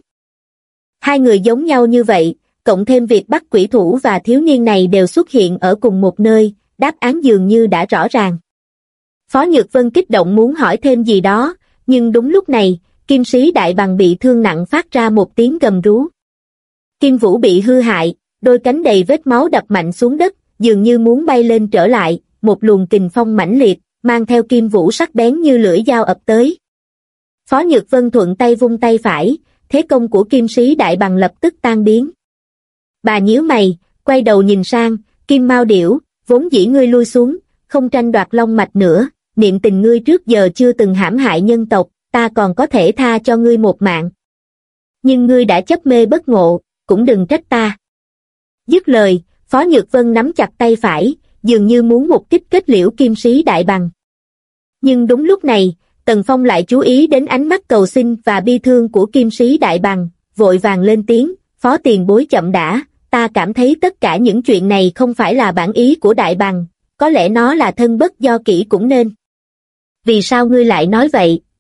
Hai người giống nhau như vậy, cộng thêm việc Bắc Quỷ Thủ và thiếu niên này đều xuất hiện ở cùng một nơi, đáp án dường như đã rõ ràng. Phó Nhược Vân kích động muốn hỏi thêm gì đó, nhưng đúng lúc này, Kim Sĩ Đại Bằng bị thương nặng phát ra một tiếng gầm rú. Kim Vũ bị hư hại, đôi cánh đầy vết máu đập mạnh xuống đất, dường như muốn bay lên trở lại, một luồng kình phong mãnh liệt, mang theo Kim Vũ sắc bén như lưỡi dao ập tới. Phó Nhược Vân thuận tay vung tay phải, thế công của Kim Sĩ Đại Bằng lập tức tan biến. Bà nhíu mày, quay đầu nhìn sang, Kim Mao Điểu, vốn dĩ ngươi lui xuống, không tranh đoạt long mạch nữa, niệm tình ngươi trước giờ chưa từng hãm hại nhân tộc, ta còn có thể tha cho ngươi một mạng. Nhưng ngươi đã chấp mê bất ngộ, cũng đừng trách ta. Dứt lời, Phó Nhược Vân nắm chặt tay phải, dường như muốn một kích kết liễu Kim Sĩ Đại Bằng. Nhưng đúng lúc này, Tần Phong lại chú ý đến ánh mắt cầu xin và bi thương của Kim Sĩ Đại Bằng, vội vàng lên tiếng, Phó tiền bối chậm đã, ta cảm thấy tất cả những chuyện này không phải là bản ý của Đại Bằng, có lẽ nó là thân bất do kỹ cũng nên. Vì sao ngươi lại nói vậy?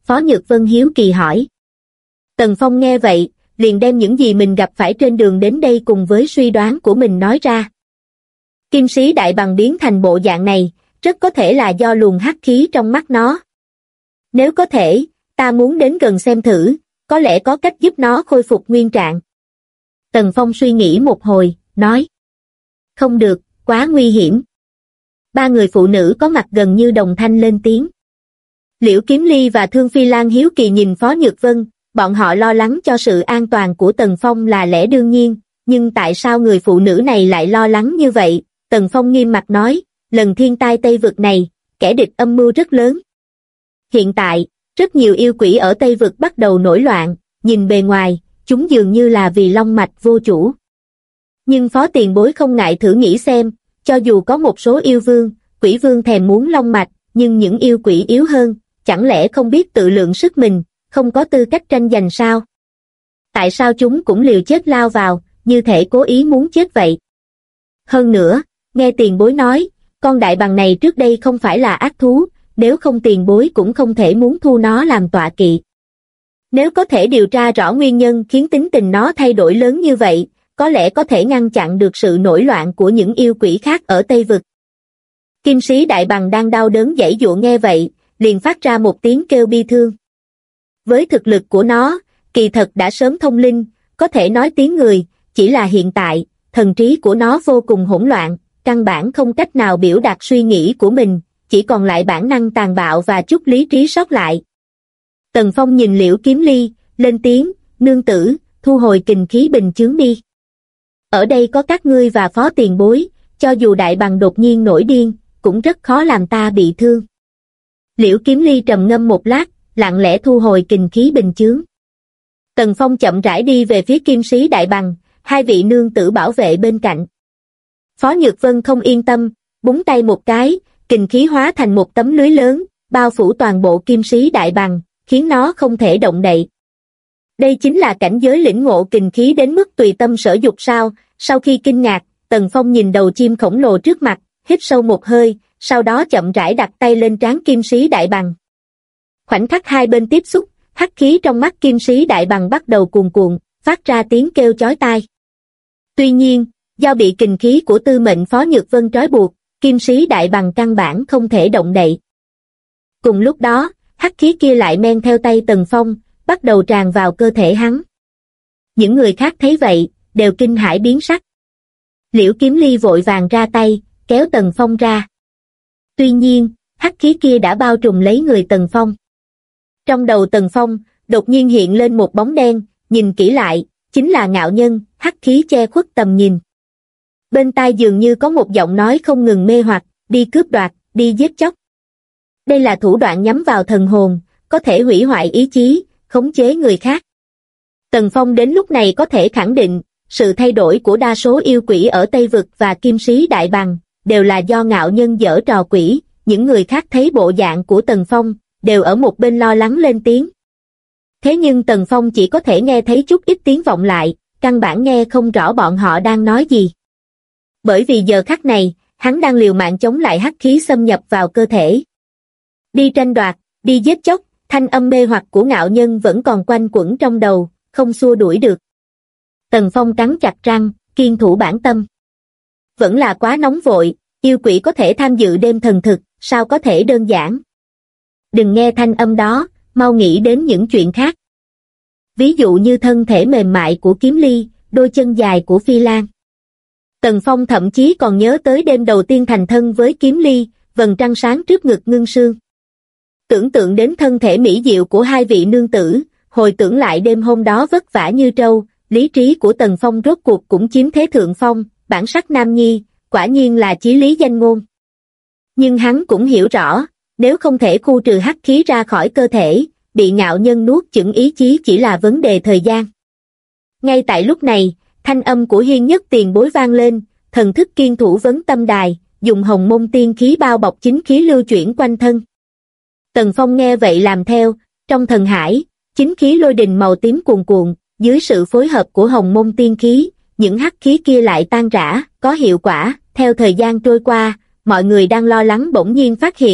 Phó Nhược Vân hiếu kỳ hỏi. Tần Phong nghe vậy, liền đem những gì mình gặp phải trên đường đến đây cùng với suy đoán của mình nói ra. Kim sĩ đại bằng biến thành bộ dạng này, rất có thể là do luồng hắc khí trong mắt nó. Nếu có thể, ta muốn đến gần xem thử, có lẽ có cách giúp nó khôi phục nguyên trạng. Tần Phong suy nghĩ một hồi, nói. Không được, quá nguy hiểm. Ba người phụ nữ có mặt gần như đồng thanh lên tiếng. Liễu Kiếm Ly và Thương Phi Lan hiếu kỳ nhìn Phó Nhược Vân, bọn họ lo lắng cho sự an toàn của Tần Phong là lẽ đương nhiên, nhưng tại sao người phụ nữ này lại lo lắng như vậy? Tần Phong nghiêm mặt nói, lần thiên tai Tây Vực này, kẻ địch âm mưu rất lớn. Hiện tại, rất nhiều yêu quỷ ở Tây Vực bắt đầu nổi loạn, nhìn bề ngoài, chúng dường như là vì long mạch vô chủ. Nhưng Phó tiền bối không ngại thử nghĩ xem, cho dù có một số yêu vương, quỷ vương thèm muốn long mạch, nhưng những yêu quỷ yếu hơn, chẳng lẽ không biết tự lượng sức mình, không có tư cách tranh giành sao? Tại sao chúng cũng liều chết lao vào, như thể cố ý muốn chết vậy? Hơn nữa, nghe tiền bối nói, con đại bàng này trước đây không phải là ác thú, nếu không tiền bối cũng không thể muốn thu nó làm tọa kỵ. Nếu có thể điều tra rõ nguyên nhân khiến tính tình nó thay đổi lớn như vậy, có lẽ có thể ngăn chặn được sự nổi loạn của những yêu quỷ khác ở Tây Vực. Kim sĩ đại bàng đang đau đớn giãy giụa nghe vậy, liền phát ra một tiếng kêu bi thương. Với thực lực của nó, kỳ thật đã sớm thông linh, có thể nói tiếng người, chỉ là hiện tại, thần trí của nó vô cùng hỗn loạn, căn bản không cách nào biểu đạt suy nghĩ của mình, chỉ còn lại bản năng tàn bạo và chút lý trí sót lại. Tần Phong nhìn Liễu Kiếm Ly, lên tiếng, nương tử, thu hồi kình khí bình chướng đi. Ở đây có các ngươi và Phó tiền bối, cho dù đại bàng đột nhiên nổi điên, cũng rất khó làm ta bị thương. Liễu Kiếm Ly trầm ngâm một lát, lặng lẽ thu hồi kình khí bình chướng. Tần Phong chậm rãi đi về phía Kim sĩ đại bàng, hai vị nương tử bảo vệ bên cạnh. Phó Nhược Vân không yên tâm, búng tay một cái, kình khí hóa thành một tấm lưới lớn, bao phủ toàn bộ Kim sĩ đại bàng, khiến nó không thể động đậy. Đây chính là cảnh giới lĩnh ngộ kình khí đến mức tùy tâm sở dục sao? Sau khi kinh ngạc, Tần Phong nhìn đầu chim khổng lồ trước mặt, hít sâu một hơi, sau đó chậm rãi đặt tay lên trán Kim sĩ đại bàng. Khoảnh khắc hai bên tiếp xúc, hắc khí trong mắt Kim sĩ đại bàng bắt đầu cuồn cuộn, phát ra tiếng kêu chói tai. Tuy nhiên, do bị kình khí của tư mệnh Phó Nhược Vân trói buộc, Kim sĩ đại bàng căn bản không thể động đậy. Cùng lúc đó, hắc khí kia lại men theo tay Tần Phong, bắt đầu tràn vào cơ thể hắn. Những người khác thấy vậy, đều kinh hãi biến sắc. Liễu Kiếm Ly vội vàng ra tay, kéo Tần Phong ra. Tuy nhiên, hắc khí kia đã bao trùm lấy người Tần Phong. Trong đầu Tần Phong, đột nhiên hiện lên một bóng đen, nhìn kỹ lại, chính là Ngạo Nhân, hắc khí che khuất tầm nhìn. Bên tai dường như có một giọng nói không ngừng mê hoặc, đi cướp đoạt, đi giết chóc. Đây là thủ đoạn nhắm vào thần hồn, có thể hủy hoại ý chí, khống chế người khác. Tần Phong đến lúc này có thể khẳng định, sự thay đổi của đa số yêu quỷ ở Tây Vực và Kim sĩ đại bàng, đều là do Ngạo Nhân giở trò quỷ. Những người khác thấy bộ dạng của Tần Phong, đều ở một bên lo lắng lên tiếng. Thế nhưng Tần Phong chỉ có thể nghe thấy chút ít tiếng vọng lại, căn bản nghe không rõ bọn họ đang nói gì. Bởi vì giờ khắc này, hắn đang liều mạng chống lại hắc khí xâm nhập vào cơ thể. Đi tranh đoạt, đi giết chóc, thanh âm mê hoặc của Ngạo Nhân vẫn còn quanh quẩn trong đầu, không xua đuổi được. Tần Phong cắn chặt răng, kiên thủ bản tâm. Vẫn là quá nóng vội, yêu quỷ có thể tham dự đêm thần thực, sao có thể đơn giản. Đừng nghe thanh âm đó, mau nghĩ đến những chuyện khác. Ví dụ như thân thể mềm mại của Kiếm Ly, đôi chân dài của Phi Lan. Tần Phong thậm chí còn nhớ tới đêm đầu tiên thành thân với Kiếm Ly, vầng trăng sáng trước ngực ngưng sương. Tưởng tượng đến thân thể mỹ diệu của hai vị nương tử, hồi tưởng lại đêm hôm đó vất vả như trâu, lý trí của Tần Phong rốt cuộc cũng chiếm thế thượng phong, bản sắc nam nhi, quả nhiên là chí lý danh ngôn. Nhưng hắn cũng hiểu rõ, nếu không thể khu trừ hắc khí ra khỏi cơ thể, bị Ngạo Nhân nuốt chửng ý chí chỉ là vấn đề thời gian. Ngay tại lúc này, thanh âm của Hiên Nhất tiền bối vang lên, thần thức kiên thủ vấn tâm đài, dùng hồng môn tiên khí bao bọc chính khí lưu chuyển quanh thân. Tần Phong nghe vậy làm theo, trong thần hải, chính khí lôi đình màu tím cuồn cuộn, dưới sự phối hợp của hồng môn tiên khí, những hắc khí kia lại tan rã, có hiệu quả. Theo thời gian trôi qua, mọi người đang lo lắng bỗng nhiên phát hiện,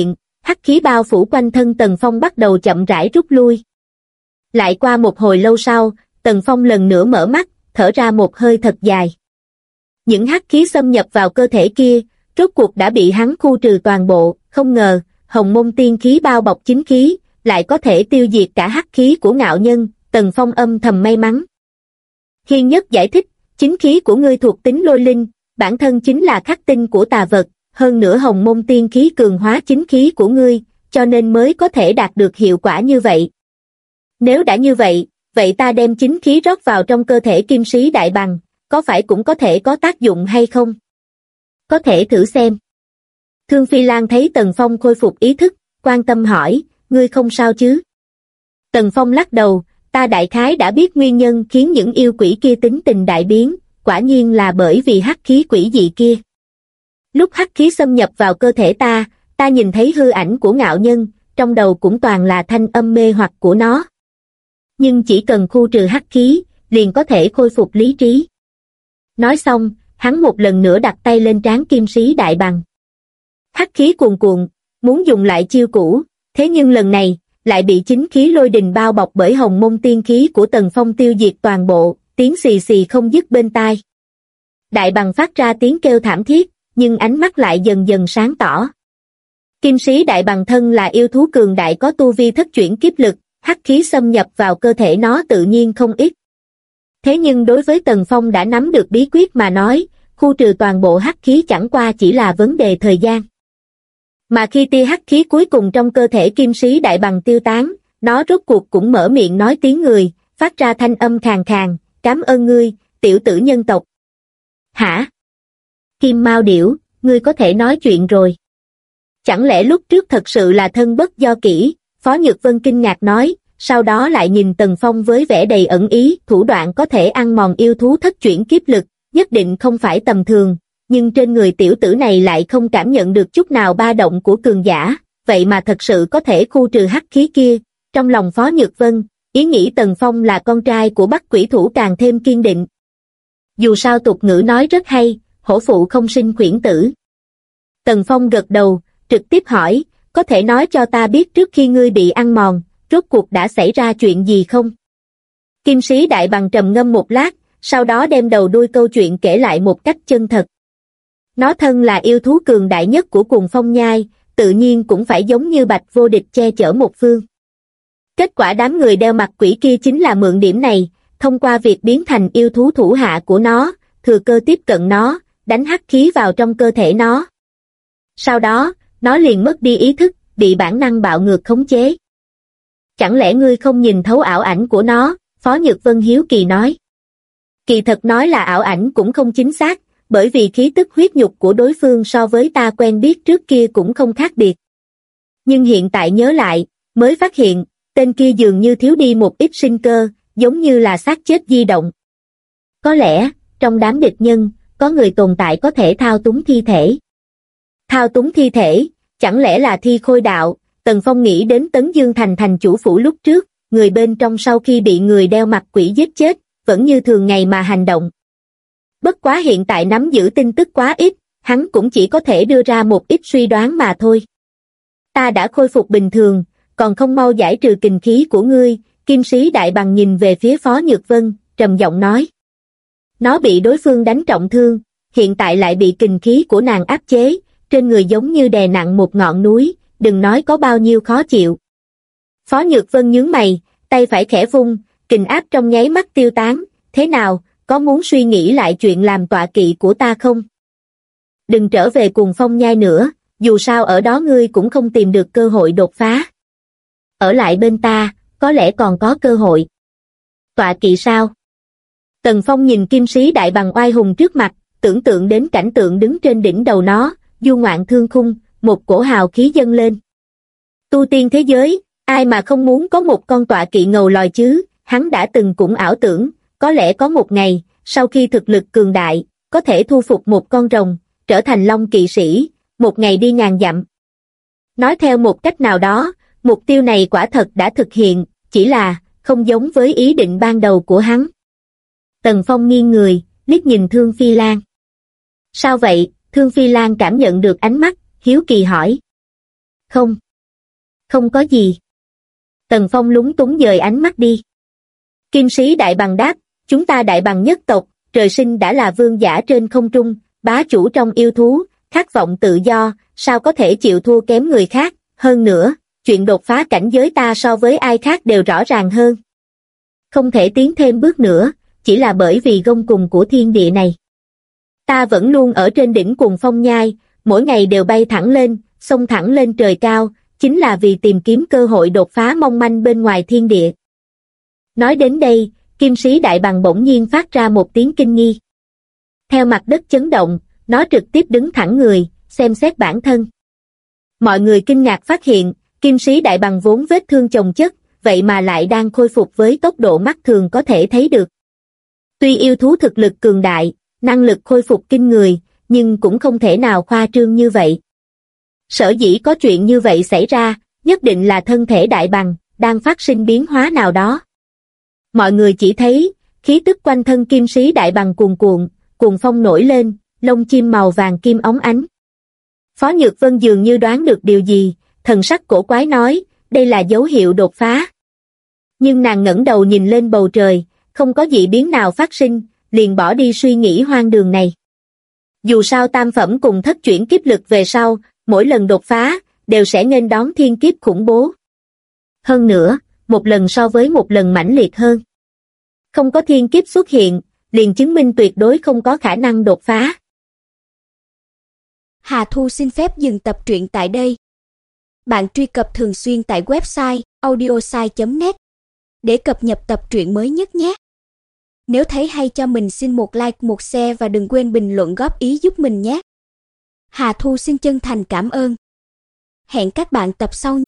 hắc khí bao phủ quanh thân Tần Phong bắt đầu chậm rãi rút lui. Lại qua một hồi lâu sau, Tần Phong lần nữa mở mắt, thở ra một hơi thật dài. Những hắc khí xâm nhập vào cơ thể kia, rốt cuộc đã bị hắn khu trừ toàn bộ, không ngờ, hồng môn tiên khí bao bọc chính khí, lại có thể tiêu diệt cả hắc khí của ngạo nhân, Tần Phong âm thầm may mắn. Hiên Nhất giải thích, chính khí của ngươi thuộc tính lôi linh, bản thân chính là khắc tinh của tà vật, hơn nữa hồng môn tiên khí cường hóa chính khí của ngươi, cho nên mới có thể đạt được hiệu quả như vậy. Nếu đã như vậy, vậy ta đem chính khí rót vào trong cơ thể Kim Sĩ Đại Bằng, có phải cũng có thể có tác dụng hay không? Có thể thử xem. Thương Phi Lan thấy Tần Phong khôi phục ý thức, quan tâm hỏi, ngươi không sao chứ? Tần Phong lắc đầu, ta đại khái đã biết nguyên nhân khiến những yêu quỷ kia tính tình đại biến, quả nhiên là bởi vì hắc khí quỷ dị kia. Lúc hắc khí xâm nhập vào cơ thể ta nhìn thấy hư ảnh của ngạo nhân, trong đầu cũng toàn là thanh âm mê hoặc của nó. Nhưng chỉ cần khu trừ hắc khí, liền có thể khôi phục lý trí. Nói xong, hắn một lần nữa đặt tay lên trán Kim Sĩ Đại Bằng. Hắc khí cuồn cuộn, muốn dùng lại chiêu cũ, thế nhưng lần này, lại bị chính khí lôi đình bao bọc bởi hồng môn tiên khí của Tần Phong tiêu diệt toàn bộ, tiếng xì xì không dứt bên tai. Đại Bằng phát ra tiếng kêu thảm thiết, nhưng ánh mắt lại dần dần sáng tỏ. Kim Sĩ Đại Bằng thân là yêu thú cường đại có tu vi thất chuyển kiếp lực, hắc khí xâm nhập vào cơ thể nó tự nhiên không ít. Thế nhưng đối với Tần Phong đã nắm được bí quyết mà nói, khu trừ toàn bộ hắc khí chẳng qua chỉ là vấn đề thời gian. Mà khi tia hắc khí cuối cùng trong cơ thể Kim Sĩ Đại Bằng tiêu tán, nó rốt cuộc cũng mở miệng nói tiếng người, phát ra thanh âm khàn khàn, cảm ơn ngươi, tiểu tử nhân tộc. Hả? Kim Mao Điểu, ngươi có thể nói chuyện rồi. Chẳng lẽ lúc trước thật sự là thân bất do kỹ, Phó Nhược Vân kinh ngạc nói, sau đó lại nhìn Tần Phong với vẻ đầy ẩn ý, thủ đoạn có thể ăn mòn yêu thú thất chuyển kiếp lực, nhất định không phải tầm thường, nhưng trên người tiểu tử này lại không cảm nhận được chút nào ba động của cường giả, vậy mà thật sự có thể khu trừ hắc khí kia. Trong lòng Phó Nhược Vân, ý nghĩ Tần Phong là con trai của Bắc Quỷ Thủ càng thêm kiên định. Dù sao tục ngữ nói rất hay, hổ phụ không sinh khuyển tử. Tần Phong gật đầu, trực tiếp hỏi, có thể nói cho ta biết trước khi ngươi bị ăn mòn, rốt cuộc đã xảy ra chuyện gì không? Kim Sĩ Đại Bằng trầm ngâm một lát, sau đó đem đầu đuôi câu chuyện kể lại một cách chân thật. Nó thân là yêu thú cường đại nhất của Cuồng Phong Nhai, tự nhiên cũng phải giống như Bạch Vô Địch che chở một phương. Kết quả đám người đeo mặt quỷ kia chính là mượn điểm này, thông qua việc biến thành yêu thú thủ hạ của nó, thừa cơ tiếp cận nó, đánh hắc khí vào trong cơ thể nó. Sau đó, nó liền mất đi ý thức, bị bản năng bạo ngược khống chế. Chẳng lẽ ngươi không nhìn thấu ảo ảnh của nó? Phó Nhược Vân hiếu kỳ nói. Kỳ thật nói là ảo ảnh cũng không chính xác, bởi vì khí tức huyết nhục của đối phương so với ta quen biết trước kia cũng không khác biệt. Nhưng hiện tại nhớ lại, mới phát hiện, tên kia dường như thiếu đi một ít sinh cơ, giống như là xác chết di động. Có lẽ, trong đám địch nhân, có người tồn tại có thể thao túng thi thể. Thao túng thi thể, chẳng lẽ là Thi Khôi Đạo? Tần Phong nghĩ đến Tấn Dương Thành thành chủ phủ lúc trước, người bên trong sau khi bị người đeo mặt quỷ giết chết, vẫn như thường ngày mà hành động. Bất quá hiện tại nắm giữ tin tức quá ít, hắn cũng chỉ có thể đưa ra một ít suy đoán mà thôi. Ta đã khôi phục bình thường, còn không mau giải trừ kình khí của ngươi. Kim Sĩ Đại Bằng nhìn về phía Phó Nhược Vân, trầm giọng nói. Nó bị đối phương đánh trọng thương, hiện tại lại bị kình khí của nàng áp chế, trên người giống như đè nặng một ngọn núi, đừng nói có bao nhiêu khó chịu. Phó Nhược Vân nhướng mày, tay phải khẽ vung, kình áp trong nháy mắt tiêu tán, thế nào, có muốn suy nghĩ lại chuyện làm tọa kỵ của ta không? Đừng trở về Cuồng Phong Nhai nữa, dù sao ở đó ngươi cũng không tìm được cơ hội đột phá. Ở lại bên ta, có lẽ còn có cơ hội. Tọa kỵ sao? Tần Phong nhìn Kim Sĩ Đại Bằng oai hùng trước mặt, tưởng tượng đến cảnh tượng đứng trên đỉnh đầu nó, du ngoạn thương khung, một cổ hào khí dâng lên. Tu tiên thế giới, ai mà không muốn có một con tọa kỵ ngầu lòi chứ? Hắn đã từng cũng ảo tưởng, có lẽ có một ngày, sau khi thực lực cường đại, có thể thu phục một con rồng, trở thành Long Kỵ Sĩ, một ngày đi ngàn dặm. Nói theo một cách nào đó, mục tiêu này quả thật đã thực hiện, chỉ là không giống với ý định ban đầu của hắn. Tần Phong nghiêng người, liếc nhìn Thương Phi Lan. Sao vậy? Thương Phi Lan cảm nhận được ánh mắt, hiếu kỳ hỏi. Không, Không có gì. Tần Phong lúng túng dời ánh mắt đi. Kim sĩ Đại Bằng đáp, chúng ta Đại Bằng nhất tộc, trời sinh đã là vương giả trên không trung, bá chủ trong yêu thú, khát vọng tự do, sao có thể chịu thua kém người khác, hơn nữa, chuyện đột phá cảnh giới ta so với ai khác đều rõ ràng hơn. Không thể tiến thêm bước nữa, chỉ là bởi vì gông cùng của thiên địa này. Ta vẫn luôn ở trên đỉnh cùng phong nhai, mỗi ngày đều bay thẳng lên, xông thẳng lên trời cao, chính là vì tìm kiếm cơ hội đột phá mong manh bên ngoài thiên địa. Nói đến đây, Kim sĩ Đại Bằng bỗng nhiên phát ra một tiếng kinh nghi. Theo mặt đất chấn động, nó trực tiếp đứng thẳng người, xem xét bản thân. Mọi người kinh ngạc phát hiện, Kim sĩ Đại Bằng vốn vết thương chồng chất, vậy mà lại đang khôi phục với tốc độ mắt thường có thể thấy được. Tuy yêu thú thực lực cường đại, năng lực khôi phục kinh người, nhưng cũng không thể nào khoa trương như vậy. Sở dĩ có chuyện như vậy xảy ra, nhất định là thân thể Đại Bằng đang phát sinh biến hóa nào đó. Mọi người chỉ thấy, khí tức quanh thân Kim sĩ Đại Bằng cuồn cuộn, cuồng phong nổi lên, lông chim màu vàng kim óng ánh. Phó Nhược Vân dường như đoán được điều gì, thần sắc cổ quái nói, đây là dấu hiệu đột phá. Nhưng nàng ngẩng đầu nhìn lên bầu trời, không có dị biến nào phát sinh, liền bỏ đi suy nghĩ hoang đường này. Dù sao tam phẩm cùng thất chuyển kiếp lực về sau, mỗi lần đột phá, đều sẽ nghênh đón thiên kiếp khủng bố. Hơn nữa, một lần so với một lần mãnh liệt hơn. Không có thiên kiếp xuất hiện, liền chứng minh tuyệt đối không có khả năng đột phá. Hà Thu xin phép dừng tập truyện tại đây. Bạn truy cập thường xuyên tại website audiosai.net để cập nhật tập truyện mới nhất nhé. Nếu thấy hay cho mình xin một like, một share và đừng quên bình luận góp ý giúp mình nhé. Hà Thu xin chân thành cảm ơn. Hẹn các bạn tập sau.